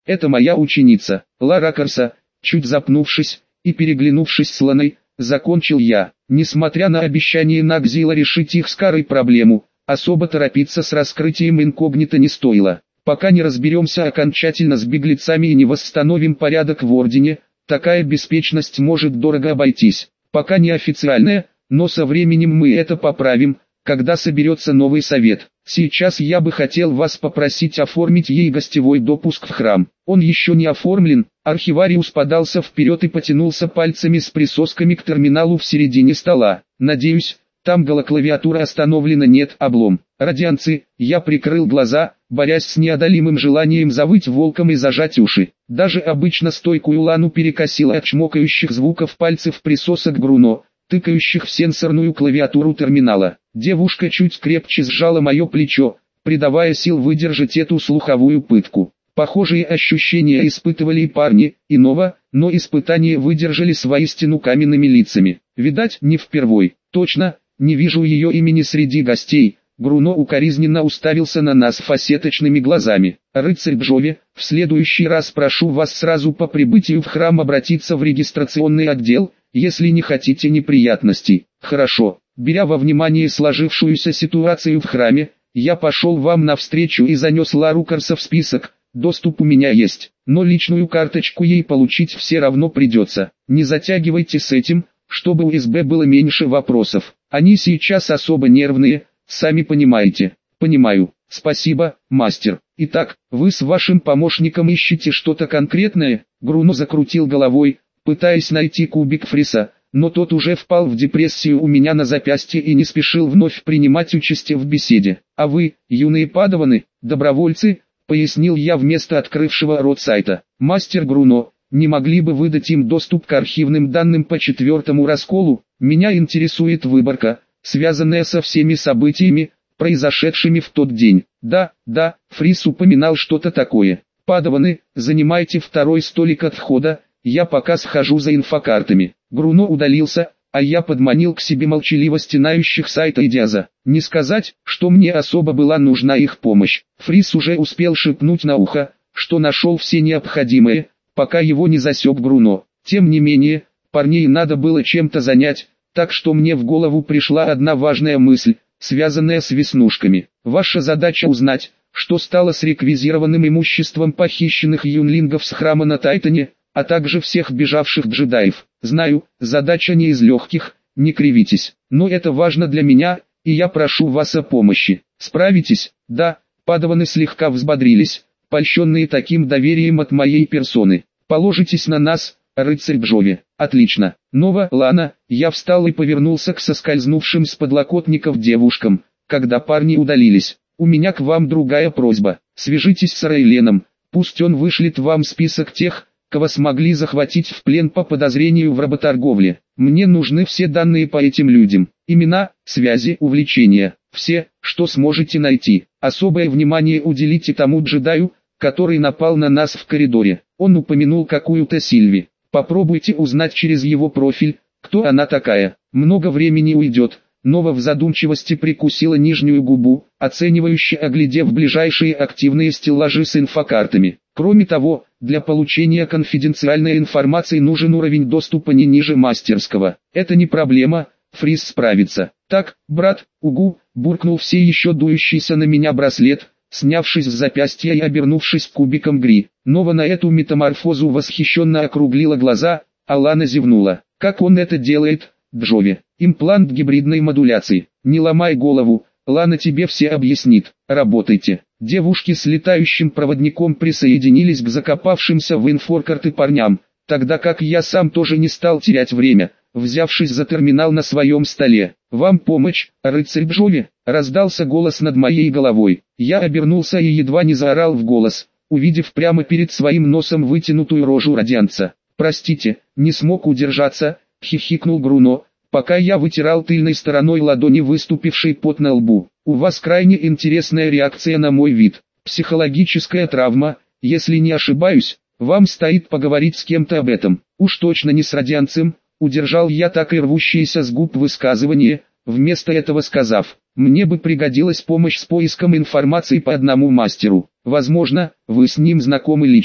Это моя ученица, Лара Корса. Чуть запнувшись и переглянувшись с Ланой, закончил я. Несмотря на обещание Нагзила решить их с Карой проблему, особо торопиться с раскрытием инкогнито не стоило. Пока не разберемся окончательно с беглецами и не восстановим порядок в Ордене, такая беспечность может дорого обойтись. Пока не официальная, но со временем мы это поправим, когда соберется новый совет. Сейчас я бы хотел вас попросить оформить ей гостевой допуск в храм. Он еще не оформлен. Архивариус подался вперед и потянулся пальцами с присосками к терминалу в середине стола. Надеюсь, там голоклавиатура остановлена, нет, облом. Радианцы, я прикрыл глаза, борясь с неодолимым желанием завыть волком и зажать уши. Даже обычно стойкую Лану перекосило от чмокающих звуков пальцев присосок Бруно, тыкающих в сенсорную клавиатуру терминала. Девушка чуть крепче сжала мое плечо, придавая сил выдержать эту слуховую пытку. Похожие ощущения испытывали и парни, иного, но испытания выдержали с воистину каменными лицами. Видать, не впервой. Точно, не вижу ее имени среди гостей. Бруно укоризненно уставился на нас фасеточными глазами. «Рыцарь Джови, в следующий раз прошу вас сразу по прибытию в храм обратиться в регистрационный отдел, если не хотите неприятностей». «Хорошо». Беря во внимание сложившуюся ситуацию в храме, я пошел вам навстречу и занес Лару Корса в список. Доступ у меня есть, но личную карточку ей получить все равно придется. Не затягивайте с этим, чтобы у СБ было меньше вопросов. Они сейчас особо нервные, сами понимаете. Понимаю. Спасибо, мастер. Итак, вы с вашим помощником ищете что-то конкретное? Бруно закрутил головой, пытаясь найти кубик Фриса, но тот уже впал в депрессию у меня на запястье и не спешил вновь принимать участие в беседе. А вы, юные падаваны, добровольцы, пояснил я вместо открывшего рот сайта. Мастер Бруно, не могли бы выдать им доступ к архивным данным по 4-му расколу? Меня интересует выборка, связанная со всеми событиями, произошедшими в тот день. Да, Фрис упоминал что-то такое. Падаваны, занимайте второй столик от входа, я пока схожу за инфокартами. Бруно удалился, а я подманил к себе молчаливо стенающих сайта Идиаза. Не сказать, что мне особо была нужна их помощь. Фрис уже успел шепнуть на ухо, что нашел все необходимое, пока его не засек Бруно. Тем не менее, парней надо было чем-то занять, так что мне в голову пришла одна важная мысль, связанная с веснушками. Ваша задача узнать, что стало с реквизированным имуществом похищенных юнлингов с храма на Тайтане, а также всех бежавших джедаев. Знаю, задача не из легких, не кривитесь, но это важно для меня, и я прошу вас о помощи. Справитесь? Да, падаваны слегка взбодрились, польщенные таким доверием от моей персоны. Положитесь на нас, рыцарь Джови. Отлично. Нова, Лана, я встал и повернулся к соскользнувшим с подлокотников девушкам, когда парни удалились. У меня к вам другая просьба. Свяжитесь с Рейленом, пусть он вышлет вам список тех, кого смогли захватить в плен по подозрению в работорговле. Мне нужны все данные по этим людям. Имена, связи, увлечения. Все, что сможете найти. Особое внимание уделите тому джедаю, который напал на нас в коридоре. Он упомянул какую-то Сильви. Попробуйте узнать через его профиль, кто она такая. Много времени уйдет. Нова в задумчивости прикусила нижнюю губу, оценивающе оглядев ближайшие активные стеллажи с инфокартами. Кроме того, для получения конфиденциальной информации нужен уровень доступа не ниже мастерского. Это не проблема, Фрис справится. Так, брат, угу, буркнул все еще дующийся на меня браслет, снявшись с запястья и обернувшись кубиком Гри. Нова на эту метаморфозу восхищенно округлила глаза, а Лана зевнула. Как он это делает, Джови? Имплант гибридной модуляции. Не ломай голову, Лана тебе все объяснит. Работайте. Девушки с летающим проводником присоединились к закопавшимся в инфокарты парням, тогда как я сам тоже не стал терять время, взявшись за терминал на своем столе. «Вам помощь, рыцарь Джови?» — раздался голос над моей головой. Я обернулся и едва не заорал в голос, увидев прямо перед своим носом вытянутую рожу радианца. «Простите, не смог удержаться», — хихикнул Бруно, пока я вытирал тыльной стороной ладони выступивший пот на лбу. «У вас крайне интересная реакция на мой вид. Психологическая травма, если не ошибаюсь, вам стоит поговорить с кем-то об этом. Уж точно не с радианцем», — удержал я так и рвущееся с губ высказывание, вместо этого сказав: «Мне бы пригодилась помощь с поиском информации по одному мастеру. Возможно, вы с ним знакомы лично».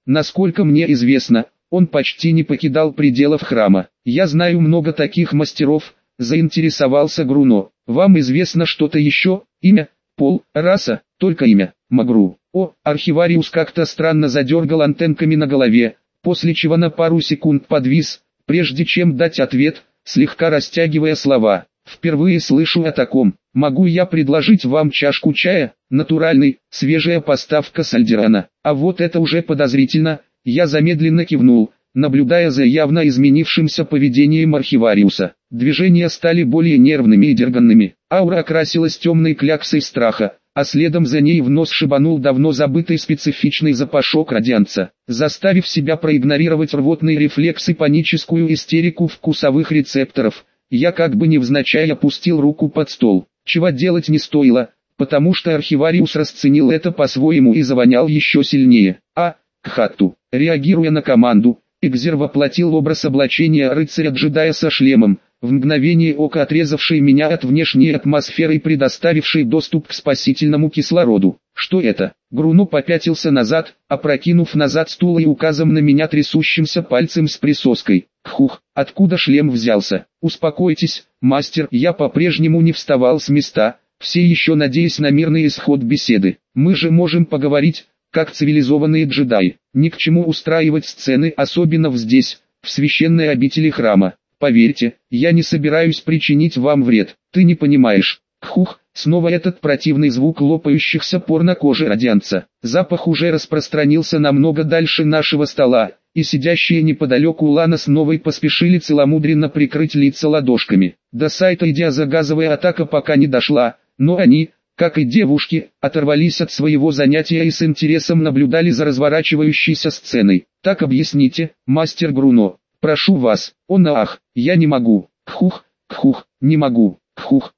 Насколько мне известно, он почти не покидал пределов храма. Я знаю много таких мастеров, заинтересовался Груно. Вам известно что-то еще? Имя, пол, раса, только имя, Магру. Архивариус как-то странно задергал антенками на голове, после чего на пару секунд подвис, прежде чем дать ответ, слегка растягивая слова. Впервые слышу о таком. Могу я предложить вам чашку чая? Натуральный, свежая поставка с Альдерана. А вот это уже подозрительно. Я замедленно кивнул, наблюдая за явно изменившимся поведением архивариуса. Движения стали более нервными и дерганными. Аура окрасилась темной кляксой страха, а следом за ней в нос шибанул давно забытый специфичный запашок радианца, заставив себя проигнорировать рвотный рефлекс и паническую истерику вкусовых рецепторов. Я как бы невзначай опустил руку под стол, чего делать не стоило, потому что архивариус расценил это по-своему и завонял еще сильнее. Кхатту, реагируя на команду, Экзер воплотил образ облачения рыцаря-джедая со шлемом, в мгновение ока отрезавший меня от внешней атмосферы и предоставивший доступ к спасительному кислороду. Что это? Груно попятился назад, опрокинув назад стул и указом на меня трясущимся пальцем с присоской. Хух, откуда шлем взялся? Успокойтесь, мастер. Я по-прежнему не вставал с места, все еще надеясь на мирный исход беседы. Мы же можем поговорить, как цивилизованные джедаи. Ни к чему устраивать сцены, особенно здесь, в священной обители храма. Поверьте, я не собираюсь причинить вам вред. Ты не понимаешь. Хух, снова этот противный звук лопающихся пор на коже радианца. Запах уже распространился намного дальше нашего стола, и сидящие неподалеку Лана с Новой поспешили целомудренно прикрыть лица ладошками. До сайта идиозагазовая атака пока не дошла, но они, как и девушки, оторвались от своего занятия и с интересом наблюдали за разворачивающейся сценой. Так объясните, мастер Груно. Прошу вас. Я не могу. Кхух, не могу. Кхух,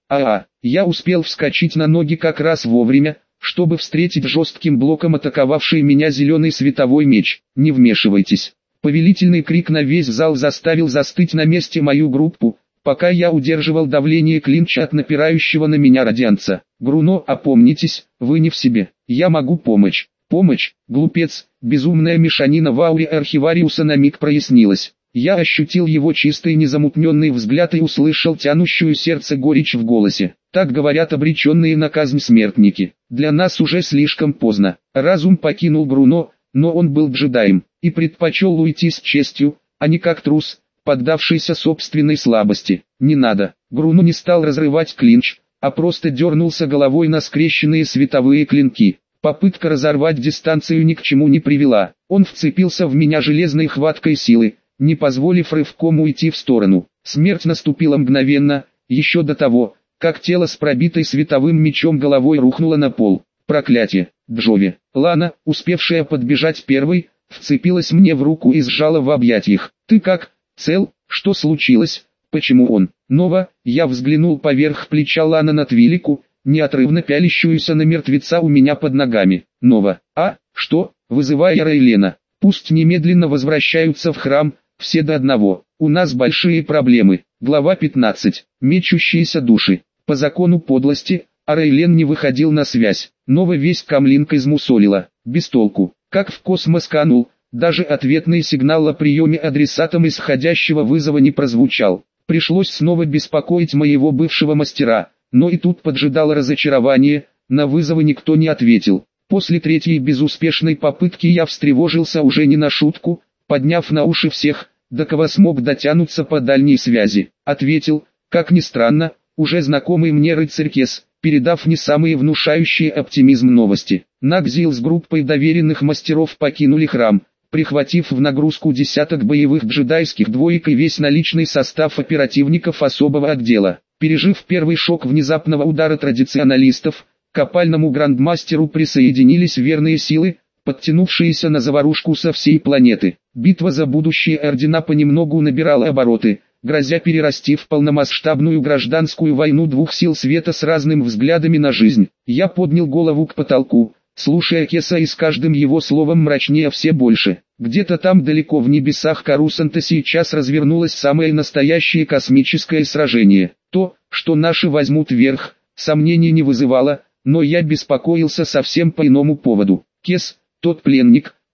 Я успел вскочить на ноги как раз вовремя, чтобы встретить жестким блоком атаковавший меня зеленый световой меч. Не вмешивайтесь. Повелительный крик на весь зал заставил застыть на месте мою группу, пока я удерживал давление клинча от напирающего на меня радианца. Груно, опомнитесь, вы не в себе. Я могу помочь. Помощь, глупец. Безумная мешанина в ауре архивариуса на миг прояснилась. Я ощутил его чистый незамутненный взгляд и услышал тянущую сердце горечь в голосе. Так говорят обреченные на казнь смертники. Для нас уже слишком поздно. Разум покинул Груно, но он был джедаем, и предпочел уйти с честью, а не как трус, поддавшийся собственной слабости. Не надо. Груно не стал разрывать клинч, а просто дернулся головой на скрещенные световые клинки. Попытка разорвать дистанцию ни к чему не привела. Он вцепился в меня железной хваткой силы, не позволив рывком уйти в сторону. Смерть наступила мгновенно, еще до того, как тело с пробитой световым мечом головой рухнуло на пол. Проклятие! Джови! Лана, успевшая подбежать первой, вцепилась мне в руку и сжала в объятиях. «Ты как? Цел? Что случилось? Почему он?» Нова, я взглянул поверх плеча Лана на Твилику, неотрывно пялящуюся на мертвеца у меня под ногами. Нова, что? Вызывая Рейлена. Пусть немедленно возвращаются в храм, все до одного. У нас большие проблемы. Глава 15. Мечущиеся души. По закону подлости, Рейлен не выходил на связь. Нова весь камлинг измусолила. Без толку. Как в космос канул, даже ответный сигнал о приеме адресатом исходящего вызова не прозвучал. Пришлось снова беспокоить моего бывшего мастера, но и тут поджидало разочарование, на вызовы никто не ответил. После третьей безуспешной попытки я встревожился уже не на шутку, подняв на уши всех, до кого смог дотянуться по дальней связи. Ответил, как ни странно, уже знакомый мне рыцарь Кес, передав не самые внушающие оптимизм новости. Нагзил с группой доверенных мастеров покинули храм, прихватив в нагрузку десяток боевых джедайских двоек и весь наличный состав оперативников особого отдела. Пережив первый шок внезапного удара традиционалистов, к опальному грандмастеру присоединились верные силы, подтянувшиеся на заварушку со всей планеты. Битва за будущее ордена понемногу набирала обороты, грозя перерасти в полномасштабную гражданскую войну двух сил света с разными взглядами на жизнь. Я поднял голову к потолку, слушая Кеса, и с каждым его словом мрачнее все больше. Где-то там далеко в небесах Карусанта сейчас развернулось самое настоящее космическое сражение. То, что наши возьмут верх, сомнений не вызывало, но я беспокоился совсем по иному поводу. Кес, тот пленник,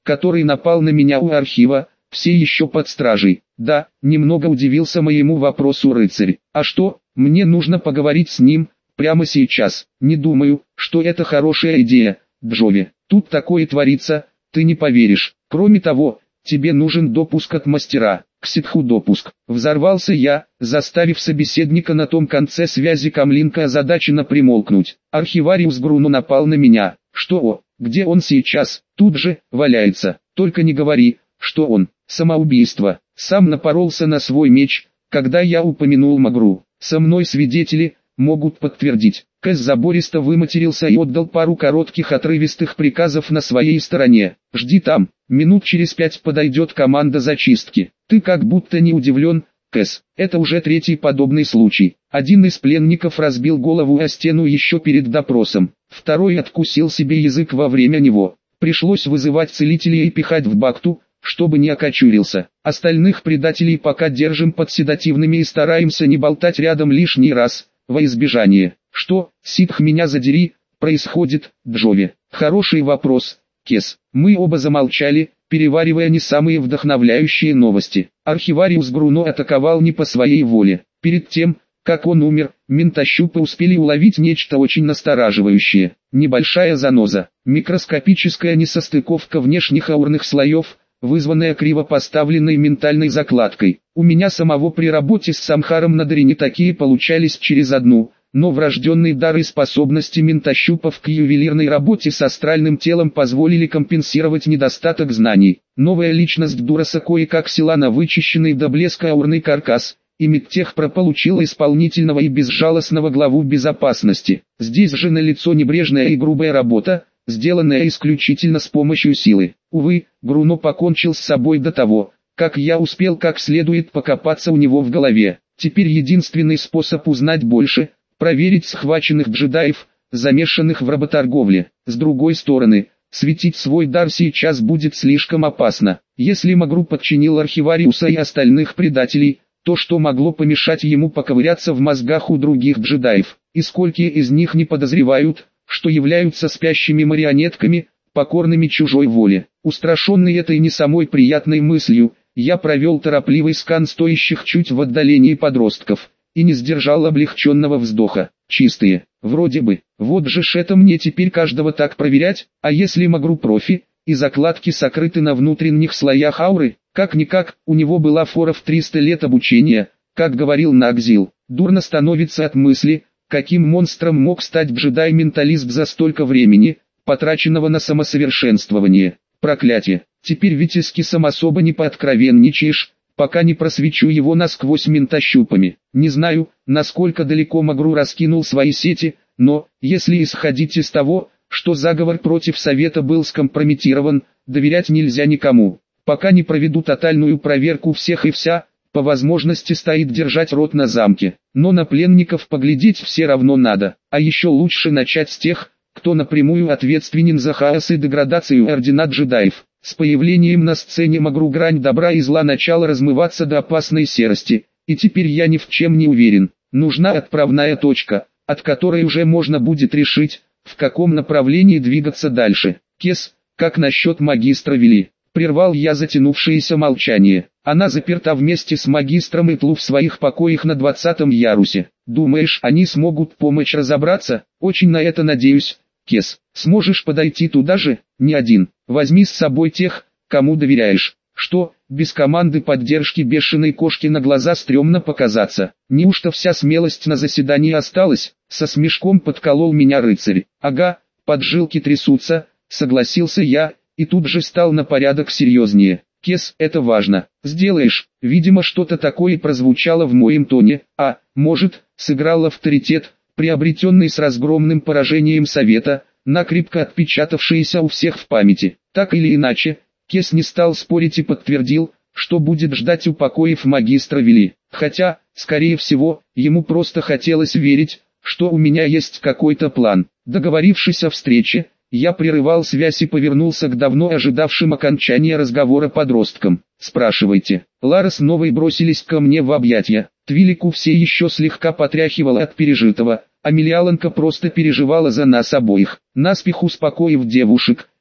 который напал на меня у архива, все еще под стражей. Да, немного удивился моему вопросу рыцарь. А что, мне нужно поговорить с ним, прямо сейчас. Не думаю, что это хорошая идея, Джови. Тут такое творится, ты не поверишь. Кроме того, тебе нужен допуск от мастера. К ситху допуск. Взорвался я, заставив собеседника на том конце связи камлинка озадаченно примолкнуть. Архивариус Бруно напал на меня. Что, где он сейчас? Тут же, валяется. Только не говори, что он. Самоубийство. Сам напоролся на свой меч, когда я упомянул Магру. Со мной свидетели могут подтвердить. Кэс забористо выматерился и отдал пару коротких отрывистых приказов на своей стороне. «Жди там, минут через 5 подойдет команда зачистки». Ты как будто не удивлен, Кэс. Это уже третий подобный случай. Один из пленников разбил голову о стену еще перед допросом. Второй откусил себе язык во время него. Пришлось вызывать целителей и пихать в бакту, чтобы не окочурился. Остальных предателей пока держим под седативными и стараемся не болтать рядом лишний раз, во избежание. Что, ситх меня задери, происходит, Джови? Хороший вопрос, Кес. Мы оба замолчали, переваривая не самые вдохновляющие новости. Архивариус Бруно атаковал не по своей воле. Перед тем, как он умер, ментощупы успели уловить нечто очень настораживающее. Небольшая заноза, микроскопическая несостыковка внешних аурных слоев, вызванная криво поставленной ментальной закладкой. У меня самого при работе с Самхаром на Дарине такие получались через одну, но врожденные дары и способности ментощупов к ювелирной работе с астральным телом позволили компенсировать недостаток знаний. Новая личность Дураса кое-как села на вычищенный до блеска аурный каркас, и Медтехпро получила исполнительного и безжалостного главу безопасности. Здесь же налицо небрежная и грубая работа, сделанная исключительно с помощью силы. Увы, Бруно покончил с собой до того, как я успел как следует покопаться у него в голове. Теперь единственный способ узнать больше – проверить схваченных джедаев, замешанных в работорговле. С другой стороны, светить свой дар сейчас будет слишком опасно. Если Магру подчинил архивариуса и остальных предателей, то что могло помешать ему поковыряться в мозгах у других джедаев? И сколько из них не подозревают, что являются спящими марионетками, покорными чужой воле. Устрашенный этой не самой приятной мыслью, я провел торопливый скан стоящих чуть в отдалении подростков, и не сдержал облегченного вздоха. Чистые, вроде бы, вот же ж это мне теперь каждого так проверять, а если Магру профи, и закладки сокрыты на внутренних слоях ауры, как-никак, у него была фора в 300 лет обучения, как говорил Нагзил. Дурно становится от мысли, каким монстром мог стать джедай-менталист за столько времени, потраченного на самосовершенствование. Проклятие, теперь ведь и с Кисом особо не пооткровенничаешь, пока не просвечу его насквозь ментощупами. Не знаю, насколько далеко Магру раскинул свои сети, но, если исходить из того, что заговор против Совета был скомпрометирован, доверять нельзя никому. Пока не проведу тотальную проверку всех и вся, по возможности стоит держать рот на замке. Но на пленников поглядеть все равно надо, а еще лучше начать с тех, кто напрямую ответственен за хаос и деградацию ордена джедаев. С появлением на сцене Магру грань добра и зла начала размываться до опасной серости, и теперь я ни в чем не уверен. Нужна отправная точка, от которой уже можно будет решить, в каком направлении двигаться дальше. Кес, как насчет магистра Вели? Прервал я затянувшееся молчание. Она заперта вместе с магистром Итлу в своих покоях на 20-м ярусе. Думаешь, они смогут помочь разобраться? Очень на это надеюсь. Кес, сможешь подойти туда же? Не один. Возьми с собой тех, кому доверяешь. Что, без команды поддержки бешеной кошки на глаза стрёмно показаться? Неужто вся смелость на заседании осталась? Со смешком подколол меня рыцарь. Ага, поджилки трясутся, согласился я, и тут же стал на порядок серьезнее. Кес, это важно. Сделаешь. Видимо, что-то такое прозвучало в моем тоне, а, может, сыграл авторитет, приобретенный с разгромным поражением Совета, накрепко отпечатавшийся у всех в памяти. Так или иначе, Кес не стал спорить и подтвердил, что будет ждать у покоев магистра Вели. Хотя, скорее всего, ему просто хотелось верить, что у меня есть какой-то план. Договорившись о встрече, я прерывал связь и повернулся к давно ожидавшим окончания разговора подросткам. «Спрашивайте». Лара с Новой бросились ко мне в объятия. Твилику все еще слегка потряхивало от пережитого, а Мелиаланка просто переживала за нас обоих. Наспех успокоив девушек,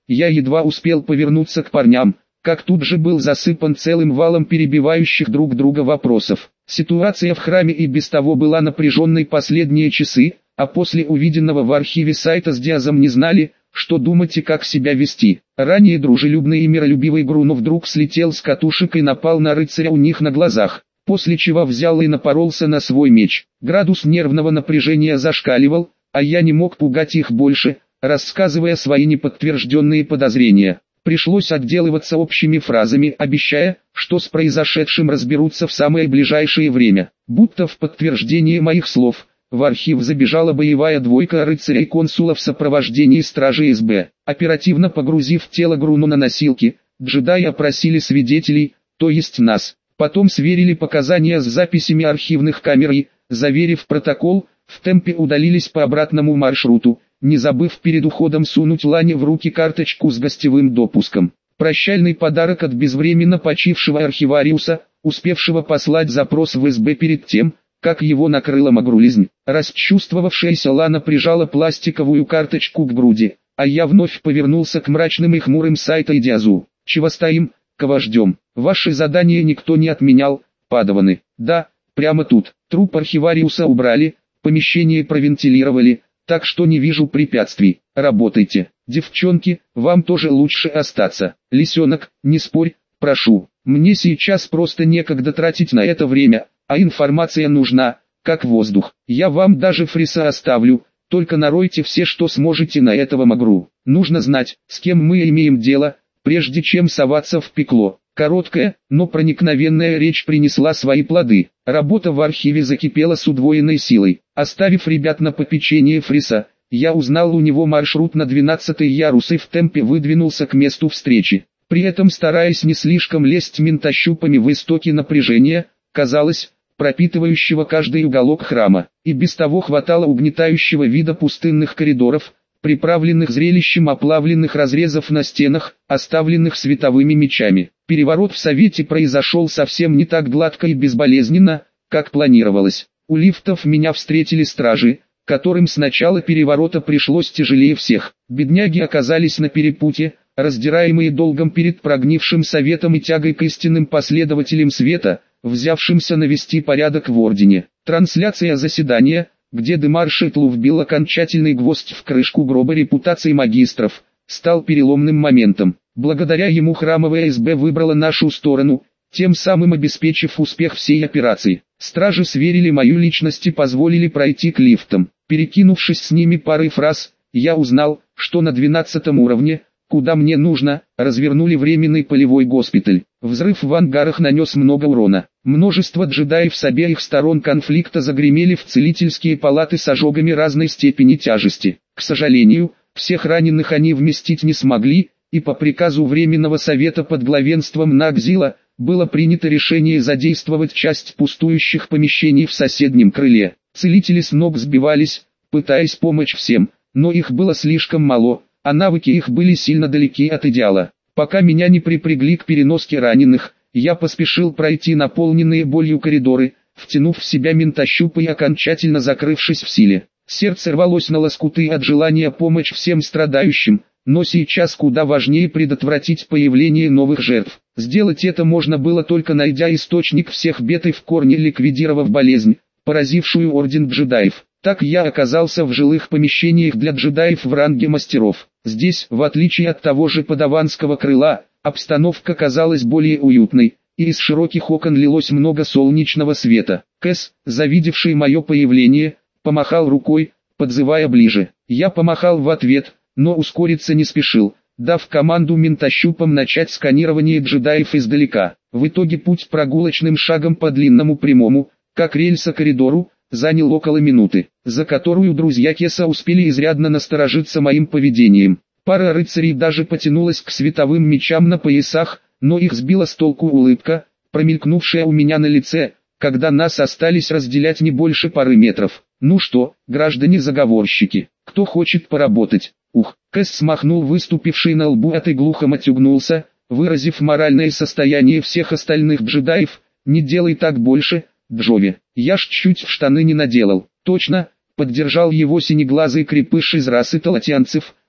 я едва успел повернуться к парням, как тут же был засыпан целым валом перебивающих друг друга вопросов. Ситуация в храме и без того была напряженной последние часы, а после увиденного в архиве сайта с Диазом не знали, что думать и как себя вести. Ранее дружелюбный и миролюбивый Груно вдруг слетел с катушек и напал на рыцаря у них на глазах, после чего взял и напоролся на свой меч. Градус нервного напряжения зашкаливал, а я не мог пугать их больше, рассказывая свои неподтвержденные подозрения. Пришлось отделываться общими фразами, обещая, что с произошедшим разберутся в самое ближайшее время. Будто в подтверждение моих слов, в архив забежала боевая двойка рыцарей консула в сопровождении стражи СБ. Оперативно погрузив тело Груно на носилки, джедаи опросили свидетелей, то есть нас. Потом сверили показания с записями архивных камер и, заверив протокол, в темпе удалились по обратному маршруту, не забыв перед уходом сунуть Лане в руки карточку с гостевым допуском. Прощальный подарок от безвременно почившего архивариуса, успевшего послать запрос в СБ перед тем, как его накрыла магрулизнь. Расчувствовавшаяся Лана прижала пластиковую карточку к груди, а я вновь повернулся к мрачным и хмурым Сайта и Диазу. «Чего стоим, кого ждем? Ваши задания никто не отменял, падаваны». «Да, прямо тут». Труп архивариуса убрали, помещение провентилировали, так что не вижу препятствий. Работайте. Девчонки, вам тоже лучше остаться. Лисенок, не спорь, прошу. Мне сейчас просто некогда тратить на это время, а информация нужна, как воздух. Я вам даже фриса оставлю, только наройте все, что сможете на этого магру. Нужно знать, с кем мы имеем дело, прежде чем соваться в пекло. Короткая, но проникновенная речь принесла свои плоды. Работа в архиве закипела с удвоенной силой. Оставив ребят на попечение фриса, я узнал у него маршрут на 12-й ярус и в темпе выдвинулся к месту встречи. При этом стараясь не слишком лезть ментощупами в истоки напряжения, казалось, пропитывающего каждый уголок храма. И без того хватало угнетающего вида пустынных коридоров, приправленных зрелищем оплавленных разрезов на стенах, оставленных световыми мечами. Переворот в Совете произошел совсем не так гладко и безболезненно, как планировалось. У лифтов меня встретили стражи, которым с начала переворота пришлось тяжелее всех. Бедняги оказались на перепутье, раздираемые долгом перед прогнившим Советом и тягой к истинным последователям света, взявшимся навести порядок в Ордене. Трансляция заседания, где Демаршетлу вбил окончательный гвоздь в крышку гроба репутации магистров, стал переломным моментом. Благодаря ему храмовая СБ выбрала нашу сторону, тем самым обеспечив успех всей операции. Стражи сверили мою личность и позволили пройти к лифтам. Перекинувшись с ними парой фраз, я узнал, что на 12-м уровне, куда мне нужно, развернули временный полевой госпиталь. Взрыв в ангарах нанес много урона. Множество джедаев с обеих сторон конфликта загремели в целительские палаты с ожогами разной степени тяжести. К сожалению, всех раненых они вместить не смогли, и по приказу Временного Совета под главенством Нагзила, было принято решение задействовать часть пустующих помещений в соседнем крыле. Целители с ног сбивались, пытаясь помочь всем, но их было слишком мало, а навыки их были сильно далеки от идеала. Пока меня не припрягли к переноске раненых, я поспешил пройти наполненные болью коридоры, втянув в себя ментощупы и окончательно закрывшись в силе. Сердце рвалось на лоскуты от желания помочь всем страдающим, но сейчас куда важнее предотвратить появление новых жертв. Сделать это можно было только найдя источник всех бед и в корне ликвидировав болезнь, поразившую Орден джедаев. Так я оказался в жилых помещениях для джедаев в ранге мастеров. Здесь, в отличие от того же падаванского крыла, обстановка казалась более уютной, и из широких окон лилось много солнечного света. Кэс, завидевший мое появление, помахал рукой, подзывая ближе. Я помахал в ответ, но ускориться не спешил, дав команду ментощупам начать сканирование джедаев издалека. В итоге путь прогулочным шагом по длинному прямому, как рельса коридору, занял около минуты, за которую друзья Кеса успели изрядно насторожиться моим поведением. Пара рыцарей даже потянулась к световым мечам на поясах, но их сбила с толку улыбка, промелькнувшая у меня на лице, когда нас остались разделять не больше пары метров. «Ну что, граждане-заговорщики, кто хочет поработать?» Ух, Кэс смахнул выступивший на лбу от и глухо матюгнулся, выразив моральное состояние всех остальных джедаев: «Не делай так больше, Джови, я ж чуть в штаны не наделал». «Точно», поддержал его синеглазый крепыш из расы талатианцев,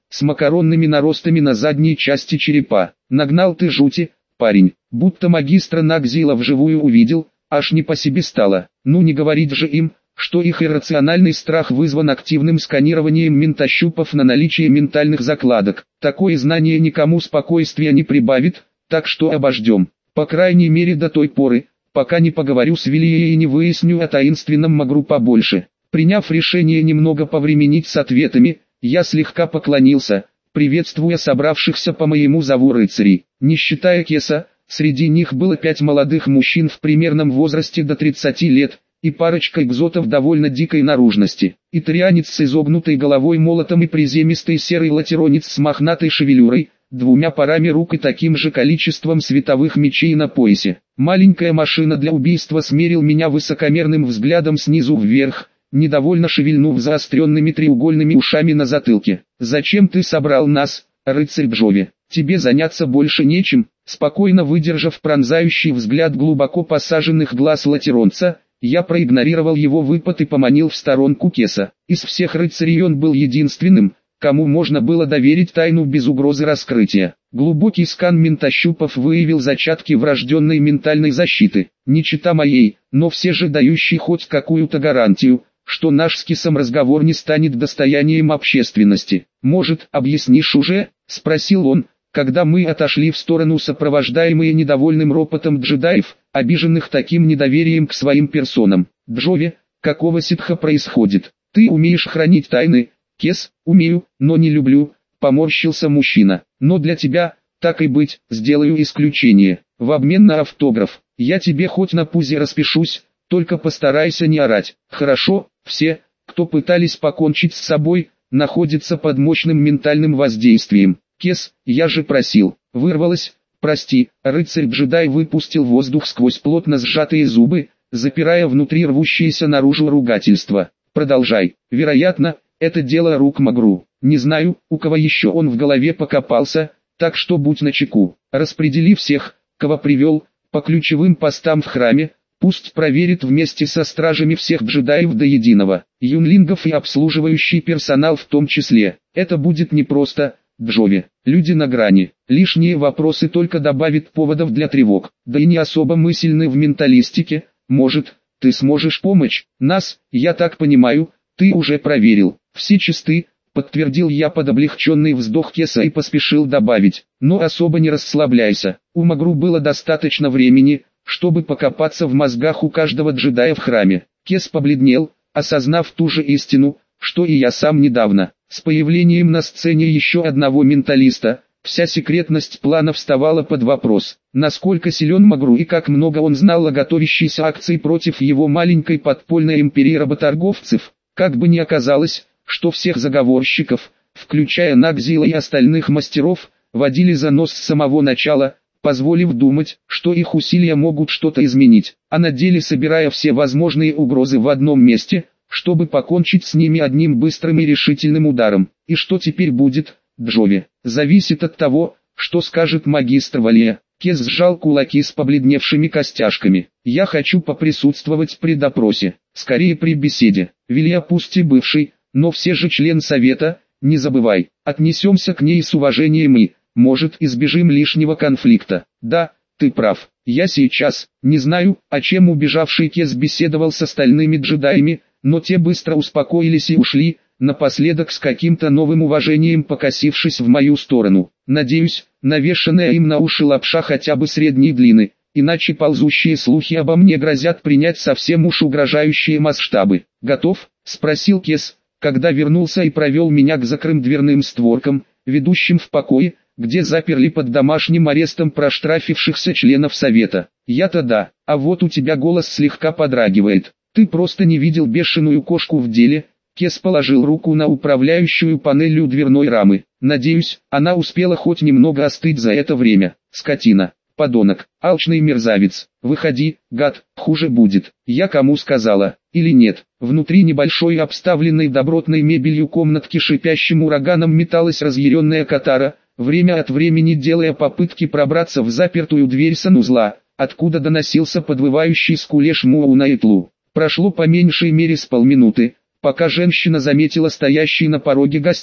с макаронными наростами на задней части черепа. Нагнал ты жути, парень, будто магистра Нагзила вживую увидел, аж не по себе стало. Ну не говорить же им, что их иррациональный страх вызван активным сканированием ментощупов на наличие ментальных закладок. Такое знание никому спокойствия не прибавит, так что обождем. По крайней мере до той поры, пока не поговорю с Вильей и не выясню о таинственном Магру побольше. Приняв решение немного повременить с ответами, я слегка поклонился, приветствуя собравшихся по моему зову рыцарей. Не считая Кеса, среди них было 5 молодых мужчин в примерном возрасте до 30 лет, и парочка экзотов довольно дикой наружности. Итарианец с изогнутой головой молотом и приземистый серый латеронец с мохнатой шевелюрой, 2 парами рук и таким же количеством световых мечей на поясе. Маленькая машина для убийства смерил меня высокомерным взглядом снизу вверх, недовольно шевельнув заостренными треугольными ушами на затылке. «Зачем ты собрал нас, рыцарь Джови? Тебе заняться больше нечем?» Спокойно выдержав пронзающий взгляд глубоко посаженных глаз латеронца, я проигнорировал его выпад и поманил в сторонку Кеса. Из всех рыцарей он был единственным, кому можно было доверить тайну без угрозы раскрытия. Глубокий скан ментощупов выявил зачатки врожденной ментальной защиты, не чета моей, но все же дающий хоть какую-то гарантию, что наш с Кесом разговор не станет достоянием общественности. «Может, объяснишь уже?» – спросил он, когда мы отошли в сторону, сопровождаемые недовольным ропотом джедаев, обиженных таким недоверием к своим персонам. «Джови, какого ситха происходит? Ты умеешь хранить тайны?» «Кес, умею, но не люблю», — поморщился мужчина. «Но для тебя, так и быть, сделаю исключение. В обмен на автограф, я тебе хоть на пузе распишусь, только постарайся не орать». «Хорошо, все, кто пытались покончить с собой, находятся под мощным ментальным воздействием. Кес, я же просил». Вырвалось. «Прости», рыцарь-джедай выпустил воздух сквозь плотно сжатые зубы, запирая внутри рвущееся наружу ругательство. «Продолжай. Вероятно, это дело рук Магру. Не знаю, у кого еще он в голове покопался, так что будь начеку. Распредели всех, кого привел, по ключевым постам в храме, пусть проверит вместе со стражами всех джедаев до единого, юнлингов и обслуживающий персонал в том числе. Это будет непросто, Джови. Люди на грани. Лишние вопросы только добавят поводов для тревог. Да и не особо мы сильны в менталистике. Может, ты сможешь помочь? Нас, я так понимаю, ты уже проверил. Все чисты, подтвердил я под облегченный вздох Кеса и поспешил добавить. Но особо не расслабляйся. У Магру было достаточно времени, чтобы покопаться в мозгах у каждого джедая в храме. Кес побледнел, осознав ту же истину, что и я сам недавно. С появлением на сцене еще одного менталиста, вся секретность плана вставала под вопрос. Насколько силен Магру и как много он знал о готовящейся акции против его маленькой подпольной империи работорговцев. Как бы ни оказалось, что всех заговорщиков, включая Нагзила и остальных мастеров, водили за нос с самого начала, позволив думать, что их усилия могут что-то изменить, а на деле собирая все возможные угрозы в одном месте, чтобы покончить с ними одним быстрым и решительным ударом. И что теперь будет, Джови, зависит от того, что скажет магистр Валия. Кес сжал кулаки с побледневшими костяшками. Я хочу поприсутствовать при допросе, скорее при беседе. Вилия пусть и бывший, но все же член совета, не забывай. Отнесемся к ней с уважением и, может, избежим лишнего конфликта. Да, ты прав. Я сейчас, не знаю, о чем убежавший Кес беседовал с остальными джедаями, но те быстро успокоились и ушли, напоследок с каким-то новым уважением покосившись в мою сторону. Надеюсь, навешанная им на уши лапша хотя бы средней длины, иначе ползущие слухи обо мне грозят принять совсем уж угрожающие масштабы. «Готов?» – спросил Кес, когда вернулся и провел меня к закрытым дверным створкам, ведущим в покое, где заперли под домашним арестом проштрафившихся членов совета. «Я-то да, а вот у тебя голос слегка подрагивает. Ты просто не видел бешеную кошку в деле». Кес положил руку на управляющую панель у дверной рамы. «Надеюсь, она успела хоть немного остыть за это время. Скотина, подонок, алчный мерзавец. Выходи, гад, хуже будет». Я кому сказала, или нет? Внутри небольшой обставленной добротной мебелью комнатки шипящим ураганом металась разъяренная Катара, время от времени делая попытки пробраться в запертую дверь санузла, откуда доносился подвывающий скулеж Муауна и Тлу. Прошло по меньшей мере с полминуты, пока женщина заметила стоящий на пороге гостей.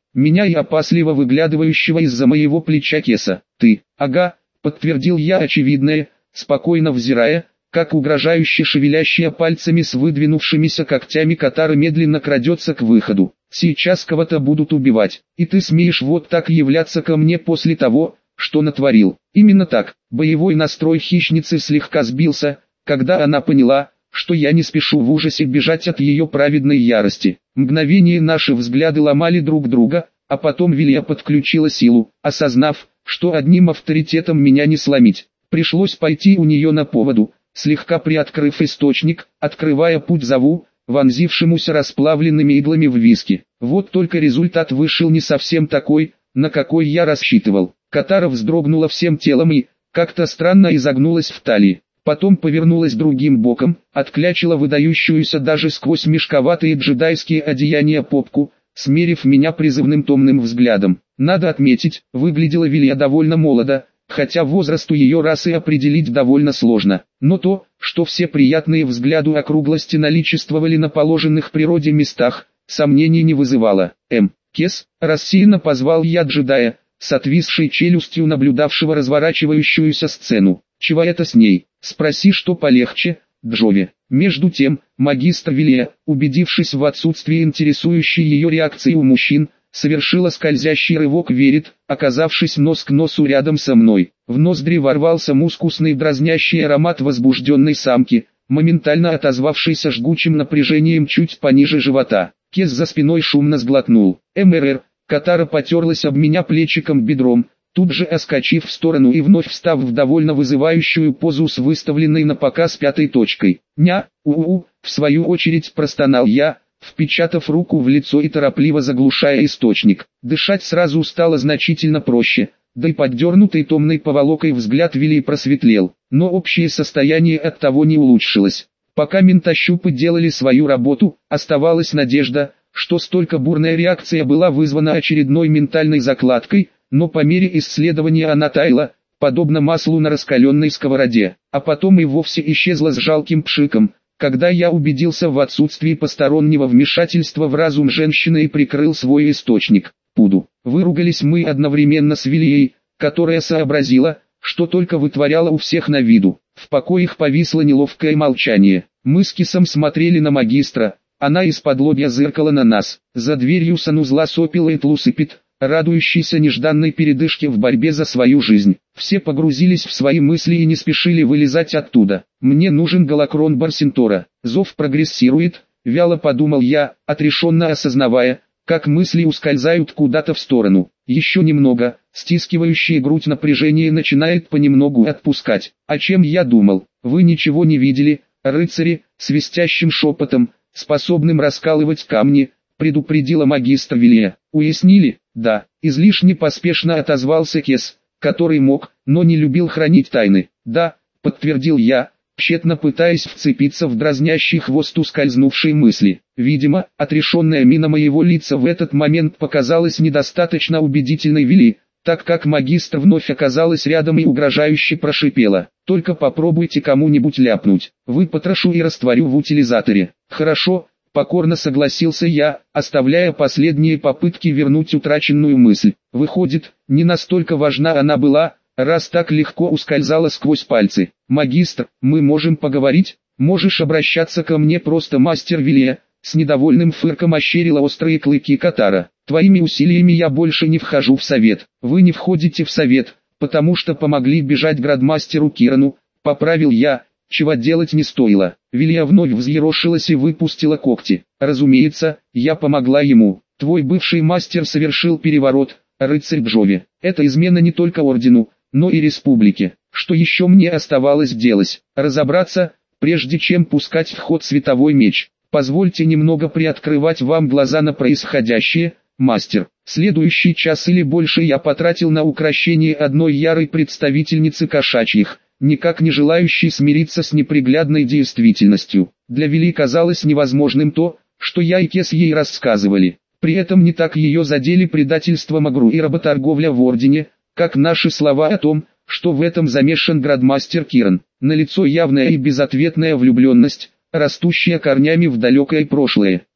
меня и опасливо выглядывающего из-за моего плеча Кеса. «Ты?» «Ага», подтвердил я очевидное, спокойно взирая, как угрожающе шевелящая пальцами с выдвинувшимися когтями Катара медленно крадется к выходу. «Сейчас кого-то будут убивать, и ты смеешь вот так являться ко мне после того, что натворил?» Именно так. Боевой настрой хищницы слегка сбился, когда она поняла, что я не спешу в ужасе бежать от ее праведной ярости. Мгновение наши взгляды ломали друг друга, а потом Вилья подключила силу, осознав, что одним авторитетом меня не сломить. Пришлось пойти у нее на поводу, слегка приоткрыв источник, открывая путь зову, вонзившемуся расплавленными иглами в виски. Вот только результат вышел не совсем такой, на какой я рассчитывал. Катара вздрогнула всем телом и, как-то странно изогнулась в талии. Потом повернулась другим боком, отклячила выдающуюся даже сквозь мешковатые джедайские одеяния попку, смерив меня призывным томным взглядом. Надо отметить, выглядела Вилья довольно молодо, хотя возрасту ее расы определить довольно сложно. Но то, что все приятные взгляду округлости наличествовали на положенных природе местах, сомнений не вызывало. Кес, рассеянно позвал я джедая, с отвисшей челюстью наблюдавшего разворачивающуюся сцену. «Чего это с ней? Спроси, что полегче, Джови». Между тем, магистр Вилья, убедившись в отсутствии интересующей ее реакции у мужчин, совершила скользящий рывок вперед, оказавшись нос к носу рядом со мной. В ноздри ворвался мускусный дразнящий аромат возбужденной самки, моментально отозвавшийся жгучим напряжением чуть пониже живота. Кес за спиной шумно сглотнул. Катара потерлась об меня плечиком бедром, тут же оскочив в сторону и вновь встав в довольно вызывающую позу с выставленной на показ пятой точкой. В свою очередь простонал я, впечатав руку в лицо и торопливо заглушая источник. Дышать сразу стало значительно проще, да и поддернутый томной поволокой взгляд Вилли просветлел, но общее состояние от того не улучшилось. Пока ментощупы делали свою работу, оставалась надежда, что столько бурная реакция была вызвана очередной ментальной закладкой, но по мере исследования она таяла, подобно маслу на раскаленной сковороде, а потом и вовсе исчезла с жалким пшиком, когда я убедился в отсутствии постороннего вмешательства в разум женщины и прикрыл свой источник. Пуду. Выругались мы одновременно с Вильей, которая сообразила, что только вытворяла у всех на виду. В покоях повисло неловкое молчание. Мы с Кисом смотрели на магистра, она из-под лобья зыркала на нас. За дверью санузла сопел и тлусыпит, радующийся нежданной передышке в борьбе за свою жизнь. Все погрузились в свои мысли и не спешили вылезать оттуда. «Мне нужен голокрон Барсентора. Зов прогрессирует», — вяло подумал я, отрешенно осознавая, как мысли ускользают куда-то в сторону. Еще немного, стискивающее грудь напряжение начинает понемногу отпускать. О чем я думал? Вы ничего не видели, рыцари, свистящим шепотом, способным раскалывать камни, предупредила магистр Вилья. Уяснили? Да. Излишне поспешно отозвался Кес, который мог, но не любил хранить тайны. Да, подтвердил я, тщетно пытаясь вцепиться в дразнящий хвост ускользнувшей мысли. Видимо, отрешенная мина моего лица в этот момент показалась недостаточно убедительной Вилли, так как магистр вновь оказалась рядом и угрожающе прошипела. «Только попробуйте кому-нибудь ляпнуть, выпотрошу и растворю в утилизаторе». «Хорошо», покорно согласился я, оставляя последние попытки вернуть утраченную мысль. Выходит, не настолько важна она была, раз так легко ускользала сквозь пальцы. «Магистр, мы можем поговорить? Можешь обращаться ко мне просто, мастер Вилья», с недовольным фырком ощерила острые клыки Катара. «Твоими усилиями я больше не вхожу в совет». «Вы не входите в совет, потому что помогли бежать градмастеру Кирану», поправил я, чего делать не стоило. Вилья вновь взъерошилась и выпустила когти. «Разумеется, я помогла ему. Твой бывший мастер совершил переворот, рыцарь Джови. Это измена не только ордену, но и республике. Что еще мне оставалось делать? Разобраться, прежде чем пускать в ход световой меч. Позвольте немного приоткрывать вам глаза на происходящее, мастер. Следующий час или больше я потратил на укрощение одной ярой представительницы кошачьих, никак не желающей смириться с неприглядной действительностью. Для Вилли казалось невозможным то, что я и Кес ей рассказывали. При этом не так ее задели предательство Магру и работорговля в Ордене, как наши слова о том, что в этом замешан градмастер Киран. Налицо явная и безответная влюбленность, растущая корнями в далекое прошлое.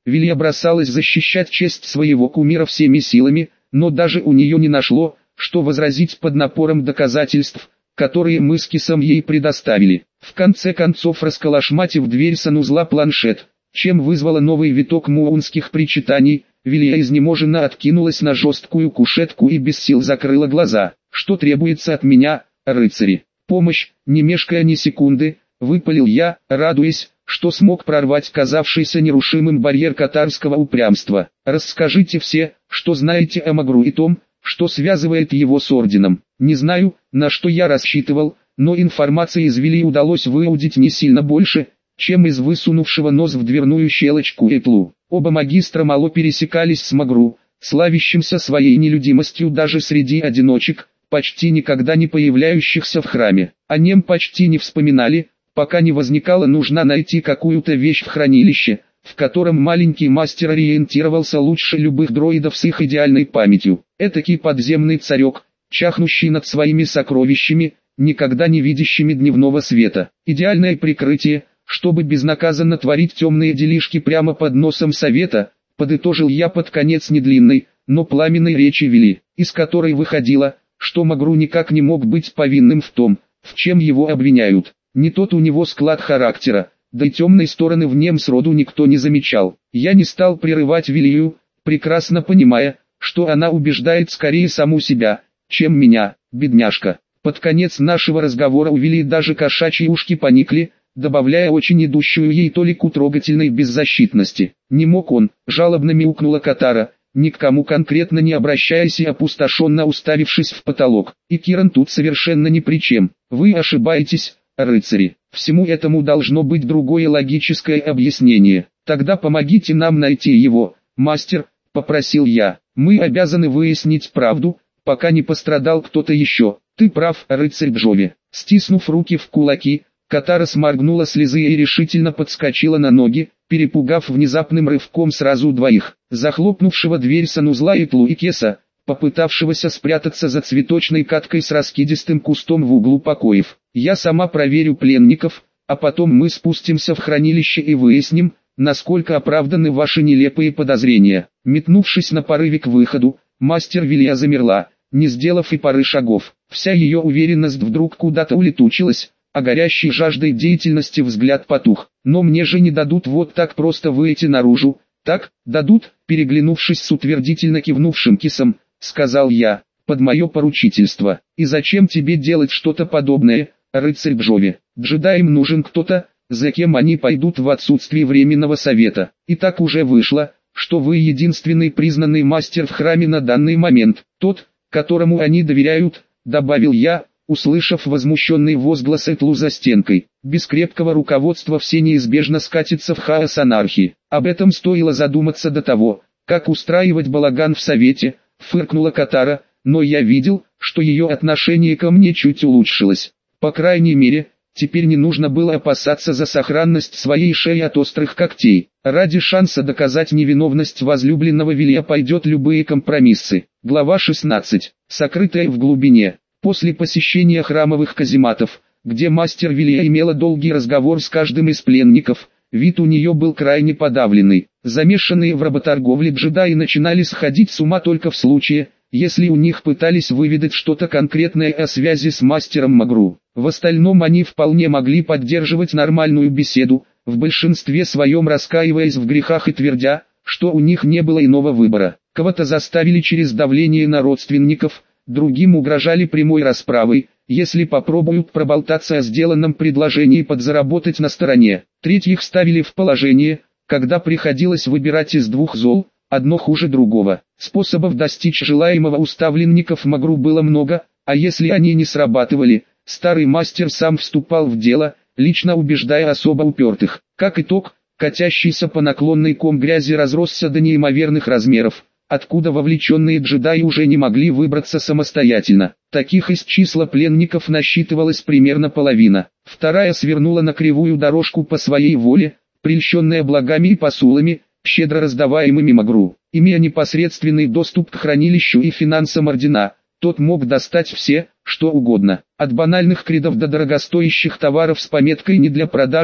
Вилья бросалась защищать честь своего кумира всеми силами, но даже у нее не нашло, что возразить под напором доказательств, которые мы с Кисом ей предоставили. В конце концов, расколошматив дверь санузла планшет, чем вызвало новый виток муонских причитаний, Вилья изнеможенно откинулась на жесткую кушетку и без сил закрыла глаза. «Что требуется от меня, рыцари? Помощь!» Не мешкая ни секунды, выпалил я, радуясь, что смог прорвать казавшийся нерушимым барьер катарского упрямства. «Расскажите все, что знаете о Магру и том, что связывает его с орденом». Не знаю, на что я рассчитывал, но информации из Вильи удалось выудить не сильно больше, чем из высунувшего нос в дверную щелочку Этлу. Оба магистра мало пересекались с Магру, славящимся своей нелюдимостью даже среди одиночек, почти никогда не появляющихся в храме. О нем почти не вспоминали, пока не возникала нужда найти какую-то вещь в хранилище, в котором маленький мастер ориентировался лучше любых дроидов с их идеальной памятью. Этакий подземный царек, чахнущий над своими сокровищами, никогда не видящими дневного света. Идеальное прикрытие, чтобы безнаказанно творить темные делишки прямо под носом совета, подытожил я под конец недлинной, но пламенной речи Вили, из которой выходило, что Магру никак не мог быть повинным в том, в чем его обвиняют. Не тот у него склад характера, да и темной стороны в нем сроду никто не замечал. Я не стал прерывать Вилью, прекрасно понимая, что она убеждает скорее саму себя, чем меня, бедняжка. Под конец нашего разговора у Вилли даже кошачьи ушки поникли, добавляя очень идущую ей толику трогательной беззащитности. «Не мог он», — жалобно мяукнула Катара, ни к кому конкретно не обращаясь и опустошенно уставившись в потолок. «И Киран тут совершенно ни при чем. Вы ошибаетесь, рыцари. Всему этому должно быть другое логическое объяснение. Тогда помогите нам найти его, мастер», — попросил я. «Мы обязаны выяснить правду, пока не пострадал кто-то еще». «Ты прав, рыцарь Джови». Стиснув руки в кулаки, Катара сморгнула слезы и решительно подскочила на ноги, перепугав внезапным рывком сразу двоих. Захлопнувшего дверь санузла Этлу и Кеса, попытавшегося спрятаться за цветочной каткой с раскидистым кустом в углу покоев. «Я сама проверю пленников, а потом мы спустимся в хранилище и выясним, насколько оправданы ваши нелепые подозрения». Метнувшись на порыве к выходу, мастер Вилья замерла, не сделав и пары шагов. Вся ее уверенность вдруг куда-то улетучилась, а горящий жаждой деятельности взгляд потух. «Но мне же не дадут вот так просто выйти наружу». «Так, дадут», переглянувшись с утвердительно кивнувшим Кисом, сказал я, «под мое поручительство». «И зачем тебе делать что-то подобное, рыцарь Джови? Джедаям нужен кто-то, за кем они пойдут в отсутствие временного совета. И так уже вышло, что вы единственный признанный мастер в храме на данный момент, тот, которому они доверяют», добавил я, услышав возмущенный возглас Этлу за стенкой. «Без крепкого руководства все неизбежно скатится в хаос анархии. Об этом стоило задуматься до того, как устраивать балаган в совете», фыркнула Катара, но я видел, что ее отношение ко мне чуть улучшилось. По крайней мере, теперь не нужно было опасаться за сохранность своей шеи от острых когтей. Ради шанса доказать невиновность возлюбленного Вилья пойдет любые компромиссы. Глава 16. Сокрытая в глубине. После посещения храмовых казематов, где мастер Вилья имела долгий разговор с каждым из пленников, вид у нее был крайне подавленный. Замешанные в работорговле джедаи начинали сходить с ума только в случае, если у них пытались выведать что-то конкретное о связи с мастером Магру. В остальном они вполне могли поддерживать нормальную беседу, в большинстве своем раскаиваясь в грехах и твердя, что у них не было иного выбора. Кого-то заставили через давление на родственников, другим угрожали прямой расправой, если попробуют проболтаться о сделанном предложении подзаработать на стороне. Третьих ставили в положение, когда приходилось выбирать из двух зол, одно хуже другого. Способов достичь желаемого у ставленников Магру было много, а если они не срабатывали, старый мастер сам вступал в дело, лично убеждая особо упертых. Как итог, катящийся по наклонной ком грязи разросся до неимоверных размеров, откуда вовлеченные джедаи уже не могли выбраться самостоятельно. Таких из числа пленников насчитывалась примерно половина. Вторая свернула на кривую дорожку по своей воле, прельщенная благами и посулами, щедро раздаваемыми Магру. Имея непосредственный доступ к хранилищу и финансам ордена, тот мог достать все, что угодно. От банальных кредов до дорогостоящих товаров с пометкой «не для продажи»,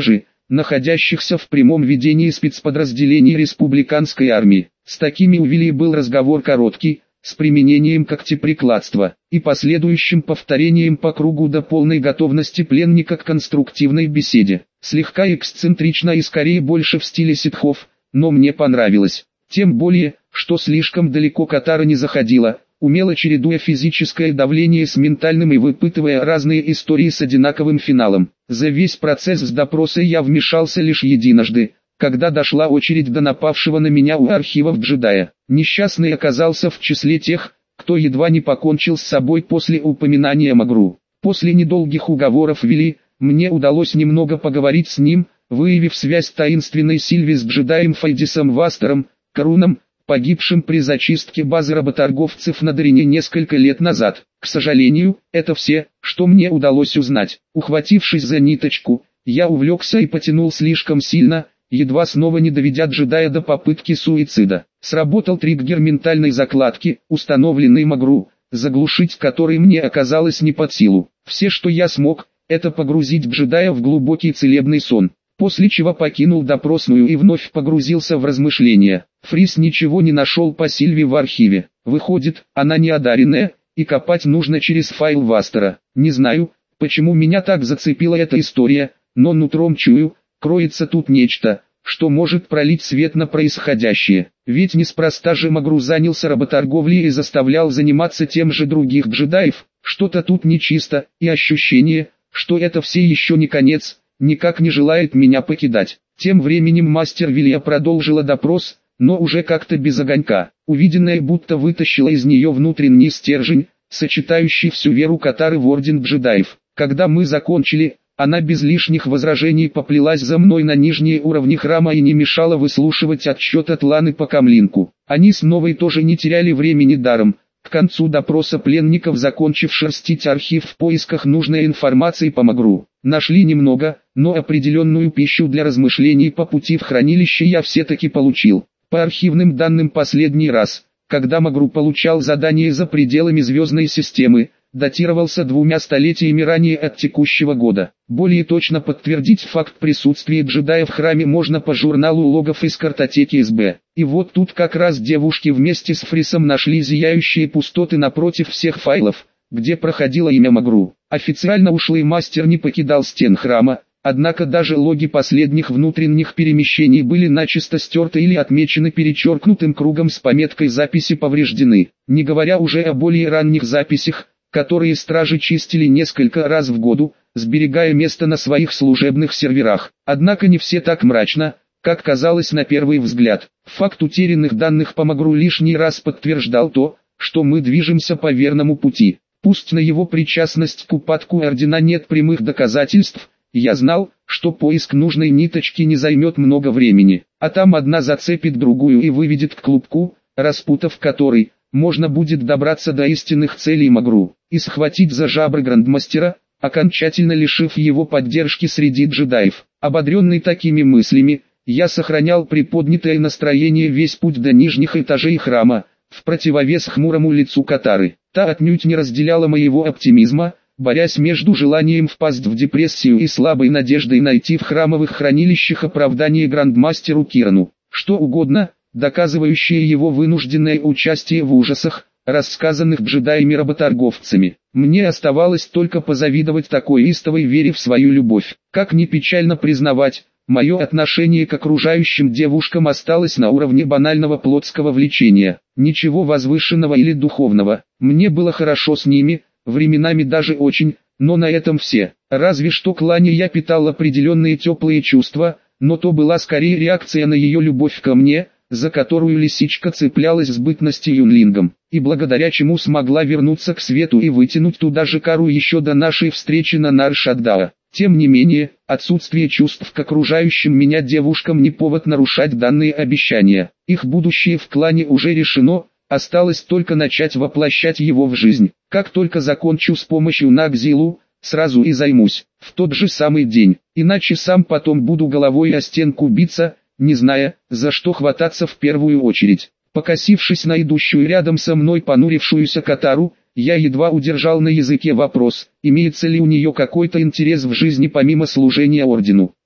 находящихся в прямом ведении спецподразделений республиканской армии. С такими у Вилли был разговор короткий, с применением когтеприкладства и последующим повторением по кругу до полной готовности пленника к конструктивной беседе. Слегка эксцентрично и скорее больше в стиле ситхов, но мне понравилось. Тем более, что слишком далеко Катара не заходила, умело чередуя физическое давление с ментальным и выпытывая разные истории с одинаковым финалом. За весь процесс с допроса я вмешался лишь единожды, когда дошла очередь до напавшего на меня у архивов джедая. Несчастный оказался в числе тех, кто едва не покончил с собой после упоминания Магру. После недолгих уговоров Вилли, мне удалось немного поговорить с ним, выявив связь таинственной Сильви с джедаем Файдисом Вастером, Каруном, погибшим при зачистке базы работорговцев на Дарине несколько лет назад. К сожалению, это все, что мне удалось узнать. Ухватившись за ниточку, я увлекся и потянул слишком сильно, едва снова не доведя джедая до попытки суицида. Сработал триггер ментальной закладки, установленный Магру, заглушить который мне оказалось не под силу. Все, что я смог, это погрузить джедая в глубокий целебный сон, после чего покинул допросную и вновь погрузился в размышления. Фрис ничего не нашел по Сильве в архиве. Выходит, она не одаренная, и копать нужно через файл Вастера. Не знаю, почему меня так зацепила эта история, но нутром чую, кроется тут нечто, что может пролить свет на происходящее. Ведь неспроста же Магру занялся работорговлей и заставлял заниматься тем же других джедаев. Что-то тут нечисто, и ощущение, что это все еще не конец, никак не желает меня покидать. Тем временем мастер Вилья продолжила допрос, но уже как-то без огонька. Увиденное будто вытащило из нее внутренний стержень, сочетающий всю веру Катары в орден джедаев. Когда мы закончили, она без лишних возражений поплелась за мной на нижние уровни храма и не мешала выслушивать отчет от Ланы по камлинку. Они с Новой тоже не теряли времени даром. К концу допроса пленников, закончив шерстить архив в поисках нужной информации по Магру, нашли немного, но определенную пищу для размышлений по пути в хранилище я все-таки получил. По архивным данным последний раз, когда Магру получал задание за пределами звездной системы, датировался 2 столетиями ранее от текущего года. Более точно подтвердить факт присутствия джедая в храме можно по журналу логов из картотеки СБ. И вот тут как раз девушки вместе с Фрисом нашли зияющие пустоты напротив всех файлов, где проходило имя Магру. Официально ушлый мастер не покидал стен храма, однако даже логи последних внутренних перемещений были начисто стерты или отмечены перечеркнутым кругом с пометкой «Записи повреждены», не говоря уже о более ранних записях, которые стражи чистили несколько раз в году, сберегая место на своих служебных серверах. Однако не все так мрачно, как казалось на первый взгляд. Факт утерянных данных по Магру лишний раз подтверждал то, что мы движемся по верному пути. Пусть на его причастность к упадку ордена нет прямых доказательств, я знал, что поиск нужной ниточки не займет много времени, а там одна зацепит другую и выведет к клубку, распутав который, можно будет добраться до истинных целей Магру и схватить за жабры грандмастера, окончательно лишив его поддержки среди джедаев. Ободренный такими мыслями, я сохранял приподнятое настроение весь путь до нижних этажей храма, в противовес хмурому лицу Катары. Та отнюдь не разделяла моего оптимизма, борясь между желанием впасть в депрессию и слабой надеждой найти в храмовых хранилищах оправдание грандмастеру Кирану. Что угодно, доказывающее его вынужденное участие в ужасах, рассказанных джедаями-работорговцами. Мне оставалось только позавидовать такой истовой вере в свою любовь. Как ни печально признавать, мое отношение к окружающим девушкам осталось на уровне банального плотского влечения. Ничего возвышенного или духовного. Мне было хорошо с ними, временами даже очень, но на этом все. Разве что к Лане я питал определенные теплые чувства, но то была скорее реакция на ее любовь ко мне, за которую лисичка цеплялась с бытности юнлингом, и благодаря чему смогла вернуться к свету и вытянуть туда же кару еще до нашей встречи на Нар-Шаддаа. Тем не менее, отсутствие чувств к окружающим меня девушкам не повод нарушать данные обещания. Их будущее в клане уже решено, осталось только начать воплощать его в жизнь. Как только закончу с помощью Нагзилу, сразу и займусь, в тот же самый день, иначе сам потом буду головой о стенку биться, не зная, за что хвататься в первую очередь. Покосившись на идущую рядом со мной понурившуюся Катару, я едва удержал на языке вопрос, имеется ли у нее какой-то интерес в жизни помимо служения ордену.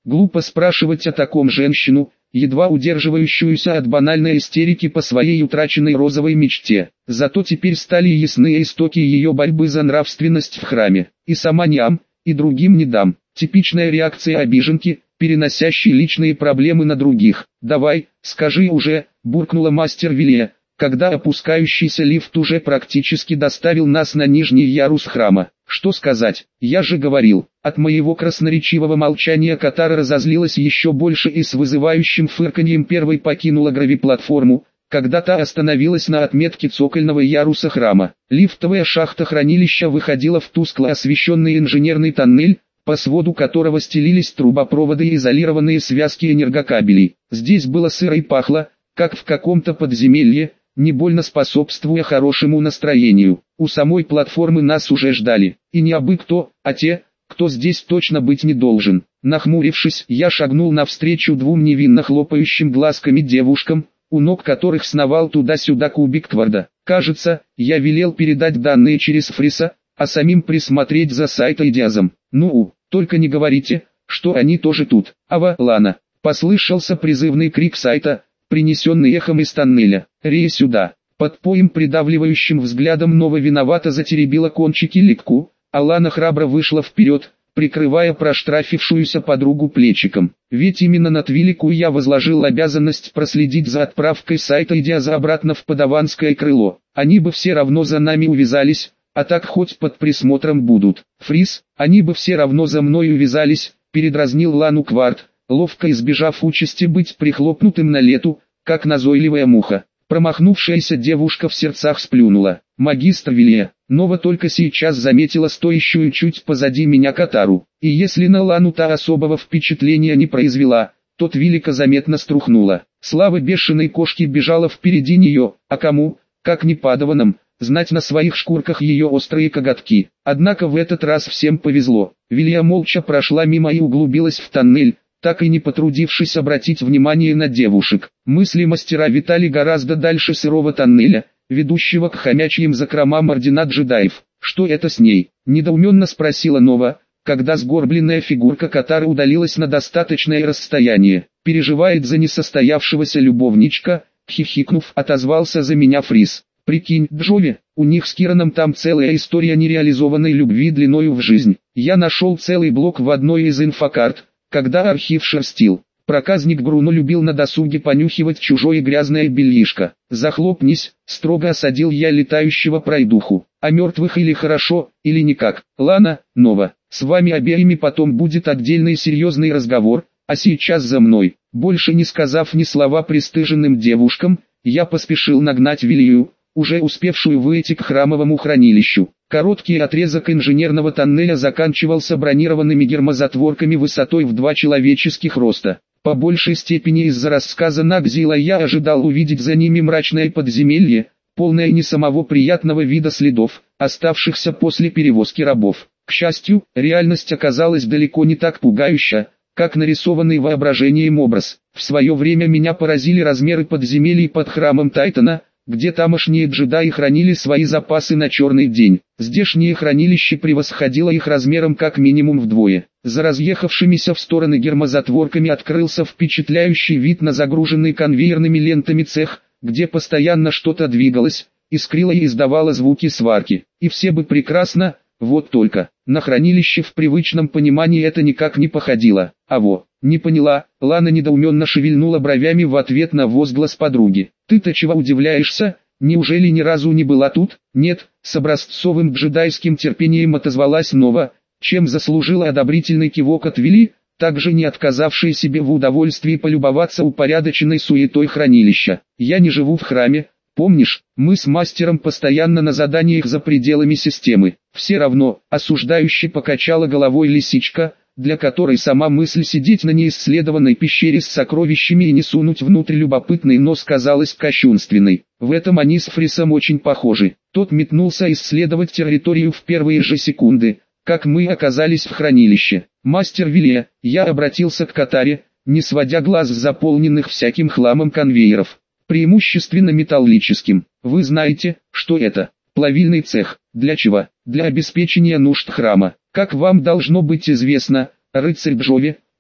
Глупо спрашивать о таком женщину, едва удерживающуюся от банальной истерики по своей утраченной розовой мечте. Зато теперь стали ясны истоки ее борьбы за нравственность в храме. И сама не ам, и другим не дам. Типичная реакция обиженки, переносящей личные проблемы на других. «Давай, скажи уже», – буркнула мастер Вилия, когда опускающийся лифт уже практически доставил нас на нижний ярус храма. «Что сказать? Я же говорил». От моего красноречивого молчания Катара разозлилась еще больше и с вызывающим фырканьем первой покинула гравиплатформу, когда та остановилась на отметке цокольного яруса храма. Лифтовая шахта хранилища выходила в тускло освещенный инженерный тоннель, по своду которого стелились трубопроводы и изолированные связки энергокабелей. Здесь было сыро и пахло, как в каком-то подземелье, не больно способствуя хорошему настроению. У самой платформы нас уже ждали, и не абы кто, а те, кто здесь точно быть не должен. Нахмурившись, я шагнул навстречу двум невинно хлопающим глазками девушкам, у ног которых сновал туда-сюда кубик Тварда. Кажется, я велел передать данные через Фриса, а самим присмотреть за Сайтой Диазом. Только не говорите, что они тоже тут. Ава, Лана, послышался призывный крик Сайта, принесенный эхом из тоннеля. Рей сюда. Под поем придавливающим взглядом Нова виновато затеребила кончики литку, а Лана храбро вышла вперед, прикрывая проштрафившуюся подругу плечиком. Ведь именно на Твилику я возложил обязанность проследить за отправкой Сайта Диаза обратно в подаванское крыло. Они бы все равно за нами увязались, а так хоть под присмотром будут. Фрис, они бы все равно за мной увязались, передразнил Лану Кварт, ловко избежав участи быть прихлопнутым на лету, как назойливая муха. Промахнувшаяся девушка в сердцах сплюнула. Магистр Вилия, Нова только сейчас заметила стоящую чуть позади меня Катару, и если на Лану та особого впечатления не произвела, то Твилика заметно струхнула. Слава бешеной кошки бежала впереди нее, а кому, как не падаванам, знать на своих шкурках ее острые коготки. Однако в этот раз всем повезло. Вилия молча прошла мимо и углубилась в тоннель, так и не потрудившись обратить внимание на девушек. Мысли мастера витали гораздо дальше сырого тоннеля, ведущего к хомячьим закромам ордена джедаев. «Что это с ней?» – недоуменно спросила Нова, когда сгорбленная фигурка Катары удалилась на достаточное расстояние. «Переживает за несостоявшегося любовничка», – хихикнув, отозвался за меня Фрис. «Прикинь, Джови, у них с Кираном там целая история нереализованной любви длиною в жизнь. Я нашел целый блок в одной из инфокарт, когда архив шерстил. Проказник Бруно любил на досуге понюхивать чужое грязное бельишко. Захлопнись», — строго осадил я летающего пройдуху. «О мертвых или хорошо, или никак. Лана, Нова, с вами обеими потом будет отдельный серьезный разговор, а сейчас за мной». Больше не сказав ни слова пристыженным девушкам, я поспешил нагнать Вилью, уже успевшую выйти к храмовому хранилищу. Короткий отрезок инженерного тоннеля заканчивался бронированными гермозатворками высотой в 2 человеческих роста. По большей степени из-за рассказа Нагзила я ожидал увидеть за ними мрачное подземелье, полное не самого приятного вида следов, оставшихся после перевозки рабов. К счастью, реальность оказалась далеко не так пугающа, как нарисованный воображением образ. В свое время меня поразили размеры подземелий под храмом Тайтана, где тамошние джедаи хранили свои запасы на черный день. Здешнее хранилище превосходило их размером как минимум вдвое. За разъехавшимися в стороны гермозатворками открылся впечатляющий вид на загруженный конвейерными лентами цех, где постоянно что-то двигалось, искрило и издавало звуки сварки. И все бы прекрасно, вот только, на хранилище в привычном понимании это никак не походило. Не поняла, Лана недоуменно шевельнула бровями в ответ на возглас подруги. «Ты-то чего удивляешься? Неужели ни разу не была тут?» «Нет», с образцовым джедайским терпением отозвалась Нова, чем заслужила одобрительный кивок от Вили, также не отказавшей себе в удовольствии полюбоваться упорядоченной суетой хранилища. «Я не живу в храме, помнишь, мы с мастером постоянно на заданиях за пределами системы». «Все равно», осуждающе покачала головой лисичка, для которой сама мысль сидеть на неисследованной пещере с сокровищами и не сунуть внутрь любопытный нос казалась кощунственной. В этом они с Фрисом очень похожи. Тот метнулся исследовать территорию в первые же секунды, как мы оказались в хранилище. «Мастер Вилия», я обратился к Катаре, не сводя глаз с заполненных всяким хламом конвейеров, преимущественно металлическим. «Вы знаете, что это? Плавильный цех. Для чего? Для обеспечения нужд храма. Как вам должно быть известно, рыцарь Джови,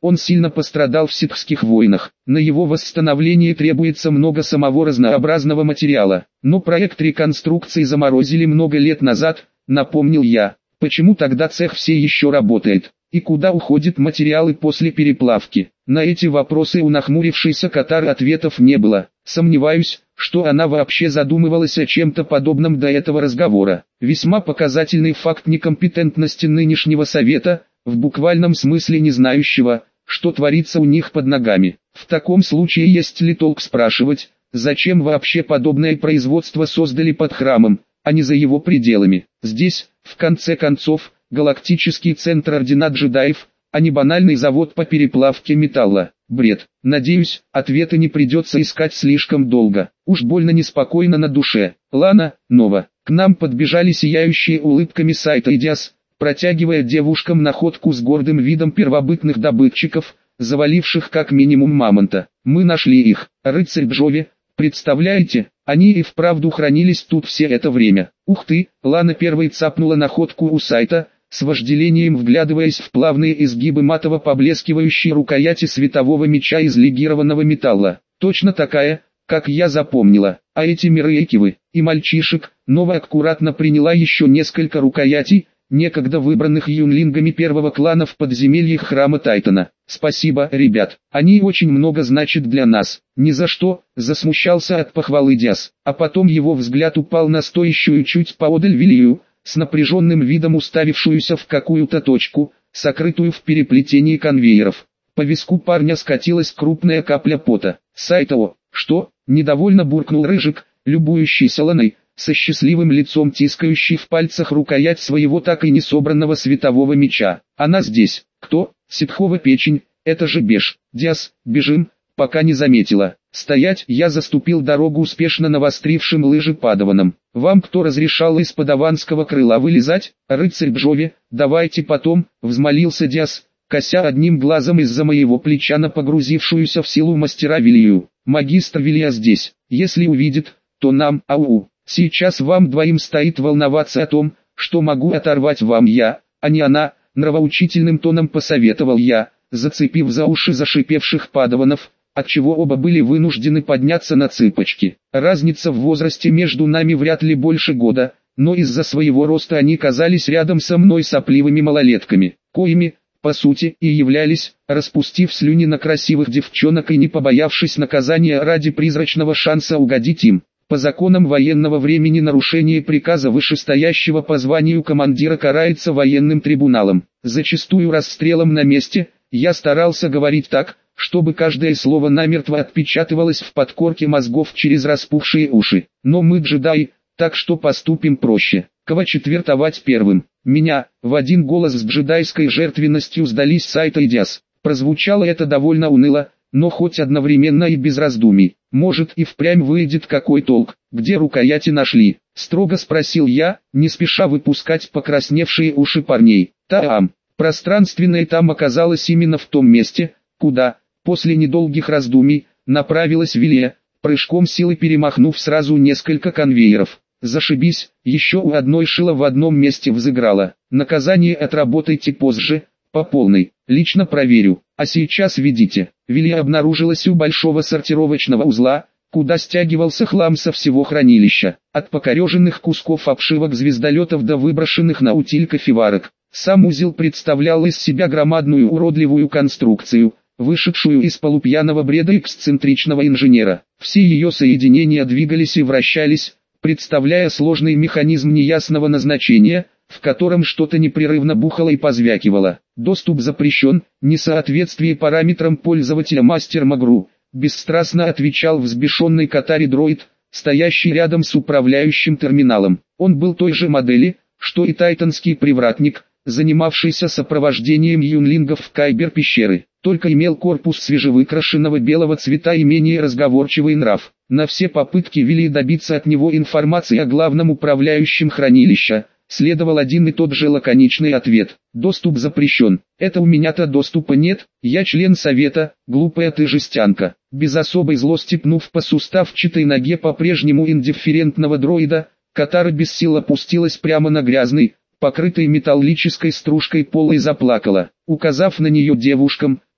Он сильно пострадал в ситхских войнах. На его восстановление требуется много самого разнообразного материала. Но проект реконструкции заморозили много лет назад, напомнил я. Почему тогда цех все еще работает? И куда уходят материалы после переплавки? На эти вопросы у нахмурившейся Катары ответов не было. Сомневаюсь, что она вообще задумывалась о чем-то подобном до этого разговора. Весьма показательный факт некомпетентности нынешнего совета, в буквальном смысле не знающего, что творится у них под ногами. В таком случае есть ли толк спрашивать, зачем вообще подобное производство создали под храмом, а не за его пределами? Здесь, в конце концов, галактический центр ордена джедаев, а не банальный завод по переплавке металла. Бред. Надеюсь, ответа не придется искать слишком долго. Уж больно неспокойно на душе. Лана, Нова. К нам подбежали сияющие улыбками Сайта и Диас, протягивая девушкам находку с гордым видом первобытных добытчиков, заваливших как минимум мамонта. Мы нашли их. Рыцарь Джови, представляете, они и вправду хранились тут все это время. Ух ты, Лана первой цапнула находку у Сайта, с вожделением вглядываясь в плавные изгибы матово поблескивающей рукояти светового меча из легированного металла. Точно такая, как я запомнила. А эти мирейкивы и мальчишек, Нова аккуратно приняла еще несколько рукоятей, некогда выбранных юнлингами первого клана в подземельях храма Тайтана. Спасибо, ребят, они очень много значат для нас. Ни за что, засмущался от похвалы Диас. А потом его взгляд упал на стоящую чуть поодаль Вилию, с напряженным видом уставившуюся в какую-то точку, сокрытую в переплетении конвейеров. По виску парня скатилась крупная капля пота. «Сайтоо, что?» – недовольно буркнул Рыжик, любующийся Ланой, со счастливым лицом тискающий в пальцах рукоять своего так и не собранного светового меча. «Она здесь. Кто?» «Ситхова печень, это же Беш. Диас, бежим!» Пока не заметила. «Стоять!» Я заступил дорогу успешно навострившим лыжи падаванам. «Вам кто разрешал из подаванского крыла вылезать?» «Рыцарь Джови, давайте потом», взмолился Диас, кося одним глазом из-за моего плеча на погрузившуюся в силу мастера Вилию. «Магистр Вилия здесь. Если увидит, то нам, ау, сейчас вам двоим стоит волноваться о том, что могу оторвать вам я, а не она», нравоучительным тоном посоветовал я, зацепив за уши зашипевших падаванов, отчего оба были вынуждены подняться на цыпочки. Разница в возрасте между нами вряд ли больше года, но из-за своего роста они казались рядом со мной сопливыми малолетками, коими, по сути, и являлись, распустив слюни на красивых девчонок и не побоявшись наказания ради призрачного шанса угодить им. По законам военного времени нарушение приказа вышестоящего по званию командира карается военным трибуналом, зачастую расстрелом на месте. Я старался говорить так, чтобы каждое слово намертво отпечатывалось в подкорке мозгов через распухшие уши. Но мы джедаи, так что поступим проще. Кого четвертовать первым? Меня, в один голос с джедайской жертвенностью сдались Сайта и Диас. Прозвучало это довольно уныло, но хоть одновременно и без раздумий. Может и впрямь выйдет какой толк. Где рукояти нашли? Строго спросил я, не спеша выпускать покрасневшие уши парней. Таам. Пространственное там оказалось именно в том месте, куда, после недолгих раздумий, направилась Вилия, прыжком силы перемахнув сразу несколько конвейеров. Зашибись, еще у одной шила в одном месте взыграла. Наказание отработайте позже, по полной, лично проверю. А сейчас ведите. Вилия обнаружилась у большого сортировочного узла, куда стягивался хлам со всего хранилища, от покореженных кусков обшивок звездолетов до выброшенных на утиль кофеварок. Сам узел представлял из себя громадную уродливую конструкцию, вышедшую из полупьяного бреда эксцентричного инженера. Все ее соединения двигались и вращались, представляя сложный механизм неясного назначения, в котором что-то непрерывно бухало и позвякивало. Доступ запрещен, несоответствие параметрам пользователя мастер Магру, бесстрастно отвечал взбешенный Катари дроид, стоящий рядом с управляющим терминалом. Он был той же модели, что и тайтанский привратник, занимавшийся сопровождением юнлингов в Кайбер-пещеры, только имел корпус свежевыкрашенного белого цвета и менее разговорчивый нрав. На все попытки Вилии добиться от него информации о главном управляющем хранилища, следовал один и тот же лаконичный ответ: доступ запрещен. Это у меня-то доступа нет, я член совета, глупая ты жестянка. Без особой злости пнув по суставчатой ноге по-прежнему индифферентного дроида, Катара без сил опустилась прямо на грязный, покрытый металлической стружкой пол и заплакала. Указав на нее девушкам,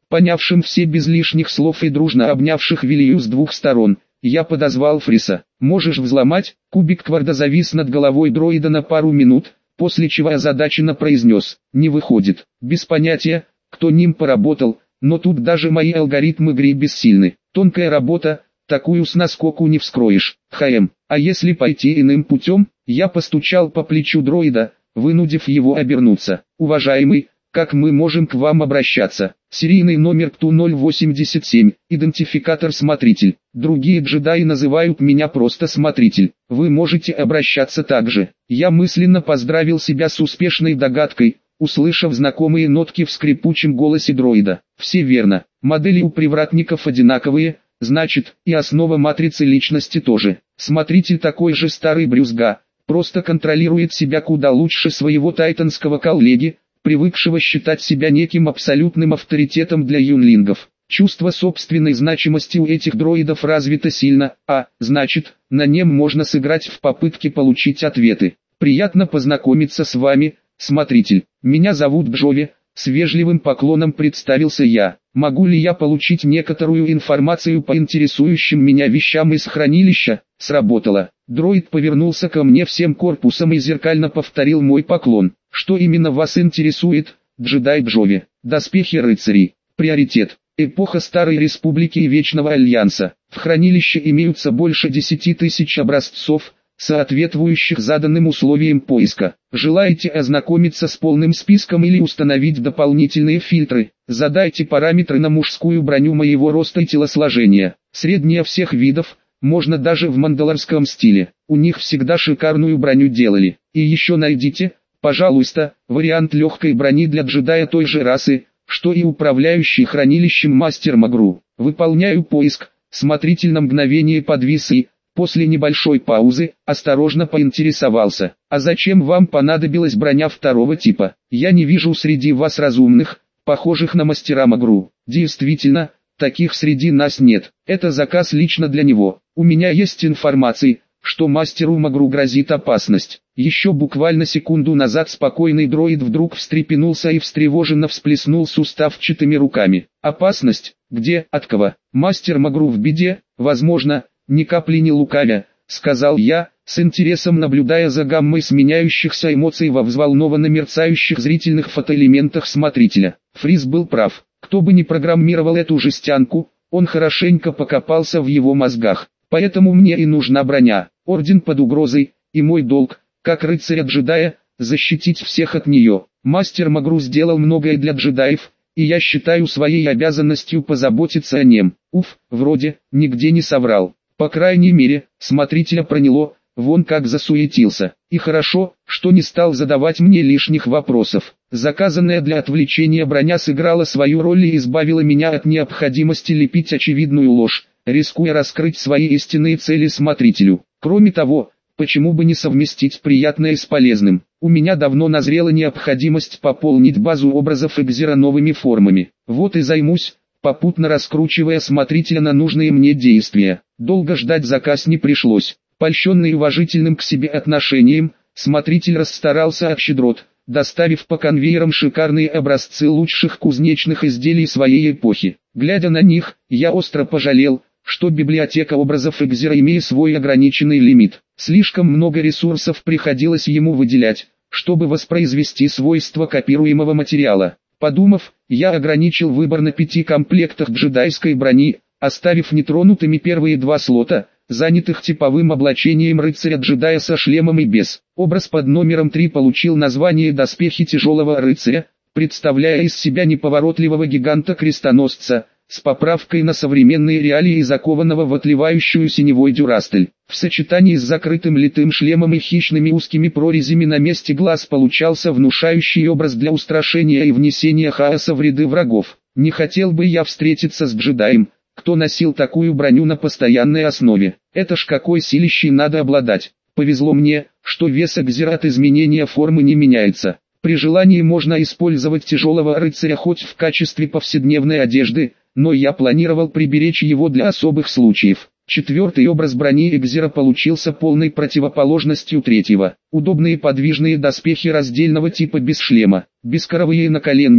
понявшим все без лишних слов и дружно обнявших Вилью с двух сторон. Я подозвал Фриса. «Можешь взломать?» Кубик Кварда завис над головой дроида на пару минут, после чего озадаченно произнес: «Не выходит». Без понятия, кто ним поработал, но тут даже мои алгоритмы игры бессильны. Тонкая работа, такую с наскоку не вскроешь. А если пойти иным путем? Я постучал по плечу дроида, вынудив его обернуться. «Уважаемый, как мы можем к вам обращаться?» Серийный номер КТУ-087, идентификатор смотритель. Другие джедаи называют меня просто смотритель. Вы можете обращаться так же. Я мысленно поздравил себя с успешной догадкой, услышав знакомые нотки в скрипучем голосе дроида. Все верно. Модели у привратников одинаковые, значит, и основа матрицы личности тоже. Смотритель такой же старый брюзга, просто контролирует себя куда лучше своего тайтанского коллеги, привыкшего считать себя неким абсолютным авторитетом для юнлингов. Чувство собственной значимости у этих дроидов развито сильно, значит, на нем можно сыграть в попытке получить ответы. «Приятно познакомиться с вами, смотритель. Меня зовут Джови», — с вежливым поклоном представился я. «Могу ли я получить некоторую информацию по интересующим меня вещам из хранилища?» Сработало. Дроид повернулся ко мне всем корпусом и зеркально повторил мой поклон. «Что именно вас интересует, джедай Джови?» «Доспехи рыцарей. Приоритет. Эпоха Старой Республики и Вечного Альянса. В хранилище имеются больше 10 тысяч образцов, соответствующих заданным условиям поиска. Желаете ознакомиться с полным списком или установить дополнительные фильтры? Задайте параметры на мужскую броню моего роста и телосложения. Средняя всех видов, можно даже в мандалорском стиле. У них всегда шикарную броню делали. И еще найдите, пожалуйста, вариант легкой брони для джедая той же расы, что и управляющий хранилищем мастер Магру. Выполняю поиск». Смотритель на мгновение подвис и, после небольшой паузы, осторожно поинтересовался: «А зачем вам понадобилась броня второго типа? Я не вижу среди вас разумных, похожих на мастера Магру». «Действительно, таких среди нас нет. Это заказ лично для него. У меня есть информация, что мастеру Магру грозит опасность». Еще буквально секунду назад спокойный дроид вдруг встрепенулся и встревоженно всплеснул суставчатыми руками. «Опасность? Где? От кого? Мастер Магру в беде? Возможно». «Ни капли не лукавя», — сказал я, с интересом наблюдая за гаммой сменяющихся эмоций во взволнованно мерцающих зрительных фотоэлементах смотрителя. Фриз был прав. Кто бы ни программировал эту жестянку, он хорошенько покопался в его мозгах. Поэтому мне и нужна броня. Орден под угрозой, и мой долг, как рыцаря-джедая, защитить всех от нее. Мастер Магру сделал многое для джедаев, и я считаю своей обязанностью позаботиться о нем. Вроде, нигде не соврал. По крайней мере, смотрителя проняло, вон как засуетился. И хорошо, что не стал задавать мне лишних вопросов. Заказанная для отвлечения броня сыграла свою роль и избавила меня от необходимости лепить очевидную ложь, рискуя раскрыть свои истинные цели смотрителю. Кроме того, почему бы не совместить приятное с полезным? У меня давно назрела необходимость пополнить базу образов Экзера новыми формами. Вот и займусь, попутно раскручивая смотрителя на нужные мне действия. Долго ждать заказ не пришлось. Польщенный уважительным к себе отношением, смотритель расстарался от щедрот, доставив по конвейерам шикарные образцы лучших кузнечных изделий своей эпохи. Глядя на них, я остро пожалел, что библиотека образов Экзера имеет свой ограниченный лимит. Слишком много ресурсов приходилось ему выделять, чтобы воспроизвести свойства копируемого материала. Подумав, я ограничил выбор на 5 комплектах джедайской брони, оставив нетронутыми первые 2 слота, занятых типовым облачением рыцаря-джедая со шлемом и без. Образ под номером 3 получил название «Доспехи тяжелого рыцаря», представляя из себя неповоротливого гиганта-крестоносца, с поправкой на современные реалии и закованного в отливающую синевой дюрастель. В сочетании с закрытым литым шлемом и хищными узкими прорезями на месте глаз получался внушающий образ для устрашения и внесения хаоса в ряды врагов. Не хотел бы я встретиться с джедаем, кто носил такую броню на постоянной основе. Это ж какой силищей надо обладать. Повезло мне, что вес Экзера от изменения формы не меняется. При желании можно использовать тяжелого рыцаря хоть в качестве повседневной одежды, но я планировал приберечь его для особых случаев. 4-й образ брони Экзера получился полной противоположностью 3-го. Удобные подвижные доспехи раздельного типа без шлема, бескоровые наколенники,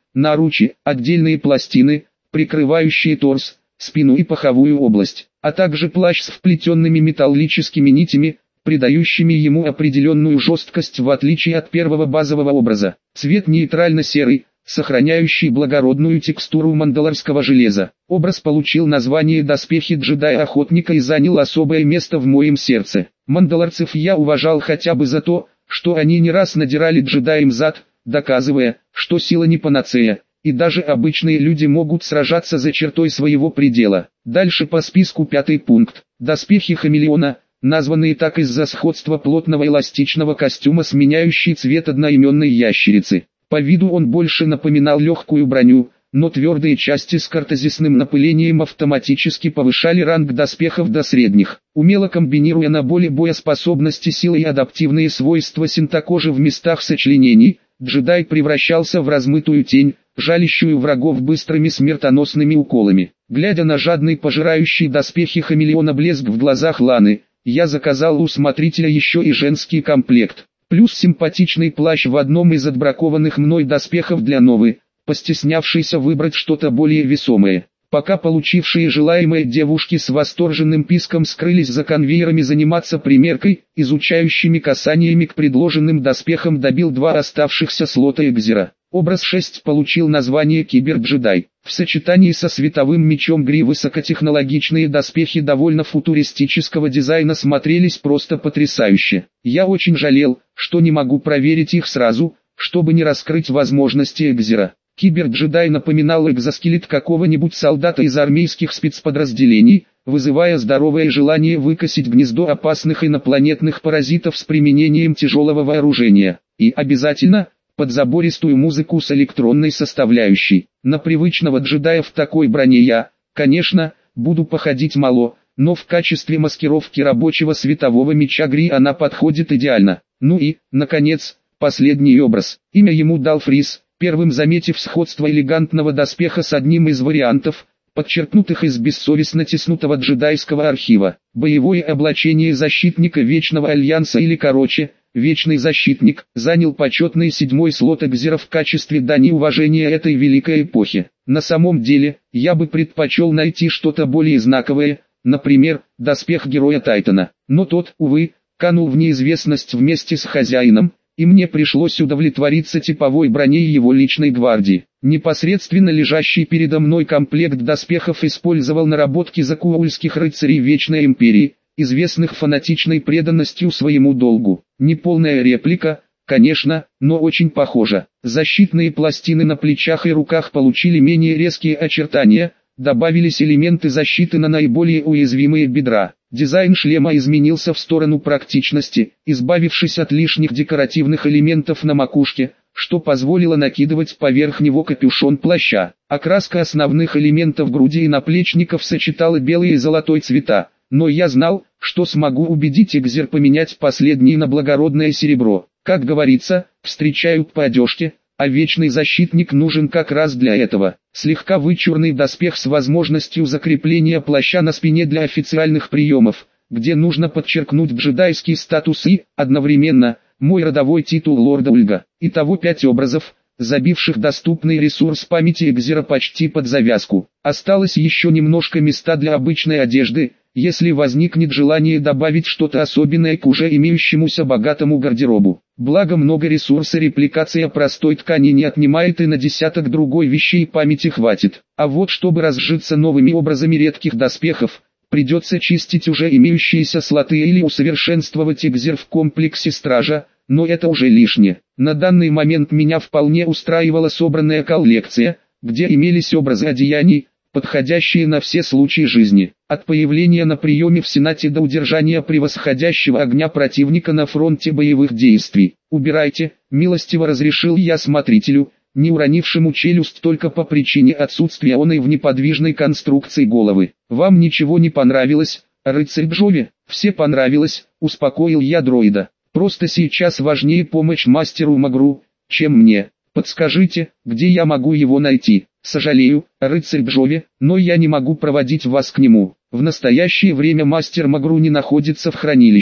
наручи, отдельные пластины, прикрывающие торс, спину и паховую область, а также плащ с вплетенными металлическими нитями, придающими ему определенную жесткость в отличие от первого базового образа. Цвет нейтрально-серый, сохраняющий благородную текстуру мандалорского железа. Образ получил название «Доспехи джедая-охотника» и занял особое место в моем сердце. Мандалорцев я уважал хотя бы за то, что они не раз надирали джедаям зад, доказывая, что сила не панацея, и даже обычные люди могут сражаться за чертой своего предела. Дальше по списку 5 пункт. Доспехи хамелеона, названные так из-за сходства плотного эластичного костюма с меняющей цвет одноименной ящерицы. По виду он больше напоминал легкую броню, но твердые части с картезисным напылением автоматически повышали ранг доспехов до средних. Умело комбинируя на более боеспособности силы и адаптивные свойства синтокожи в местах сочленений, джедай превращался в размытую тень, жалящую врагов быстрыми смертоносными уколами. Глядя на жадный пожирающий доспехи хамелеона блеск в глазах Ланы, я заказал у смотрителя еще и женский комплект. Плюс симпатичный плащ в одном из отбракованных мной доспехов для Новы, постеснявшийся выбрать что-то более весомое. Пока получившие желаемое девушки с восторженным писком скрылись за конвейерами заниматься примеркой, изучающими касаниями к предложенным доспехам добил 2 оставшихся слота Экзера. Образ 6 получил название Киберджедай. В сочетании со световым мечом Гри высокотехнологичные доспехи довольно футуристического дизайна смотрелись просто потрясающе. Я очень жалел, что не могу проверить их сразу, чтобы не раскрыть возможности Экзера. Киберджедай напоминал экзоскелет какого-нибудь солдата из армейских спецподразделений, вызывая здоровое желание выкосить гнездо опасных инопланетных паразитов с применением тяжелого вооружения. И обязательно под забористую музыку с электронной составляющей. На привычного джедая в такой броне я, конечно, буду походить мало, но в качестве маскировки рабочего светового меча Гри она подходит идеально. Ну и, наконец, последний образ. Имя ему дал Фриз, первым заметив сходство элегантного доспеха с одним из вариантов, подчеркнутых из бессовестно тиснутого джедайского архива. Боевое облачение защитника Вечного Альянса или короче, Вечный Защитник, занял почетный 7-й слот Экзера в качестве дани уважения этой великой эпохи. На самом деле, я бы предпочел найти что-то более знаковое, например, доспех Героя Тайтана. Но тот, увы, канул в неизвестность вместе с хозяином, и мне пришлось удовлетвориться типовой броней его личной гвардии. Непосредственно лежащий передо мной комплект доспехов использовал наработки закуульских рыцарей Вечной Империи, известных фанатичной преданностью своему долгу. Неполная реплика, конечно, но очень похожа. Защитные пластины на плечах и руках получили менее резкие очертания, добавились элементы защиты на наиболее уязвимые бедра. Дизайн шлема изменился в сторону практичности, избавившись от лишних декоративных элементов на макушке, что позволило накидывать поверх него капюшон плаща. Окраска основных элементов груди и наплечников сочетала белый и золотой цвета, но я знал, что смогу убедить Экзер поменять последние на благородное серебро. Как говорится, встречают по одежке, а Вечный Защитник нужен как раз для этого. Слегка вычурный доспех с возможностью закрепления плаща на спине для официальных приемов, где нужно подчеркнуть джедайский статус и, одновременно, мой родовой титул лорда Ульга. Итого 5 образов, забивших доступный ресурс памяти Экзера почти под завязку. Осталось еще немножко места для обычной одежды, если возникнет желание добавить что-то особенное к уже имеющемуся богатому гардеробу. Благо много ресурса репликация простой ткани не отнимает и на десяток другой вещей памяти хватит. А вот чтобы разжиться новыми образами редких доспехов, придется чистить уже имеющиеся слоты или усовершенствовать Экзер в комплексе стража, но это уже лишнее. На данный момент меня вполне устраивала собранная коллекция, где имелись образы одеяний, подходящие на все случаи жизни. От появления на приеме в Сенате до удержания превосходящего огня противника на фронте боевых действий. «Убирайте», милостиво разрешил я смотрителю, не уронившему челюсть только по причине отсутствия оной в неподвижной конструкции головы. «Вам ничего не понравилось, рыцарь Джови?» «Все понравилось», успокоил я дроида. «Просто сейчас важнее помощь мастеру Магру, чем мне. Подскажите, где я могу его найти?» «Сожалею, рыцарь Джови, но я не могу проводить вас к нему. В настоящее время мастер Магру не находится в хранилище.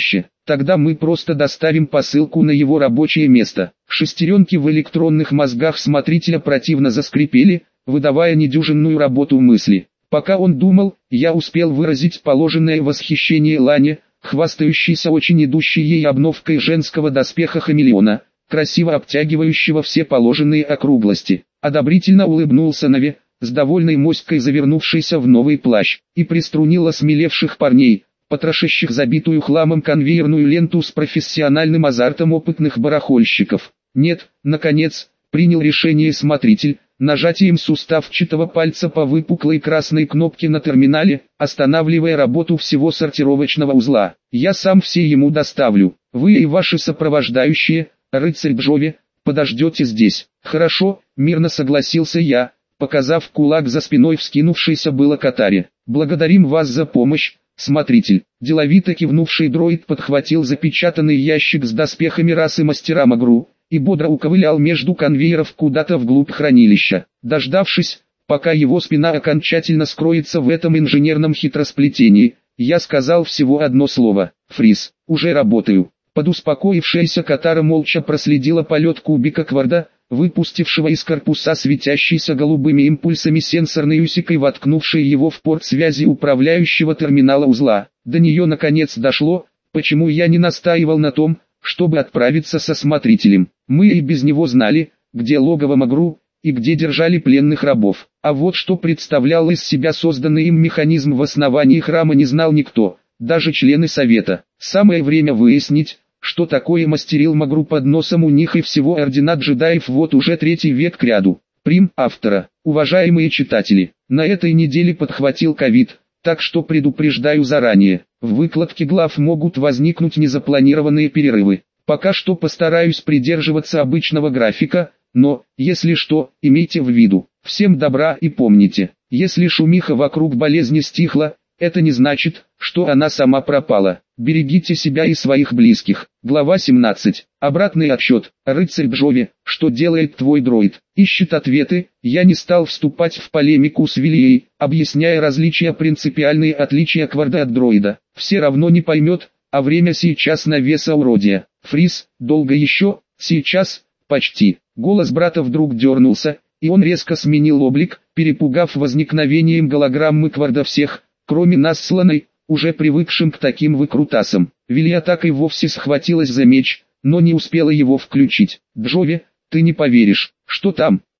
Тогда мы просто доставим посылку на его рабочее место. Шестеренки в электронных мозгах смотрителя противно заскрипели, выдавая недюжинную работу мысли. Пока он думал, я успел выразить положенное восхищение Лане, хвастающейся очень идущей ей обновкой женского доспеха хамелеона, красиво обтягивающего все положенные округлости. Одобрительно улыбнулся Нави, с довольной моськой завернувшейся в новый плащ, и приструнил осмелевших парней, потрошащих забитую хламом конвейерную ленту с профессиональным азартом опытных барахольщиков. Нет, наконец, принял решение смотритель, нажатием суставчатого пальца по выпуклой красной кнопке на терминале, останавливая работу всего сортировочного узла. Я сам все ему доставлю. Вы и ваши сопровождающие, рыцарь Джови, подождете здесь. Хорошо, мирно согласился я, показав кулак за спиной вскинувшейся было Катаре. Благодарим вас за помощь, смотритель. Деловито кивнувший дроид подхватил запечатанный ящик с доспехами расы мастера Магру и бодро уковылял между конвейеров куда-то вглубь хранилища. Дождавшись, пока его спина окончательно скроется в этом инженерном хитросплетении, я сказал всего одно слово: «Фриз, уже работаю». Подуспокоившаяся Катара молча проследила полет кубика кварда, выпустившего из корпуса светящийся голубыми импульсами сенсорной усикой, воткнувшей его в порт связи управляющего терминала узла. До нее наконец дошло, почему я не настаивал на том, чтобы отправиться со смотрителем. Мы и без него знали, где логово Магру, и где держали пленных рабов. А вот что представлял из себя созданный им механизм в основании храма, не знал никто, даже члены совета. Самое время выяснить, что такое мастерил Магру под носом у них и всего ордена джедаев вот уже 3-й век кряду. Прим. Автора. Уважаемые читатели, на этой неделе подхватил ковид, так что предупреждаю заранее, в выкладке глав могут возникнуть незапланированные перерывы. Пока что постараюсь придерживаться обычного графика, но, если что, имейте в виду. Всем добра и помните, если шумиха вокруг болезни стихла, это не значит, что она сама пропала. Берегите себя и своих близких. Глава 17. Обратный отсчет. Рыцарь Джови, что делает твой дроид? Ищет ответы. Я не стал вступать в полемику с Вильей, объясняя принципиальные отличия кварда от дроида. Все равно не поймет, а время сейчас на веса уродия. Фриз, долго еще? Сейчас, почти. Голос брата вдруг дернулся, и он резко сменил облик, перепугав возникновением голограммы кварда всех, кроме нас с Ланой, уже привыкшим к таким выкрутасам. Вилья так и вовсе схватилась за меч, но не успела его включить. «Джови, ты не поверишь, что там?»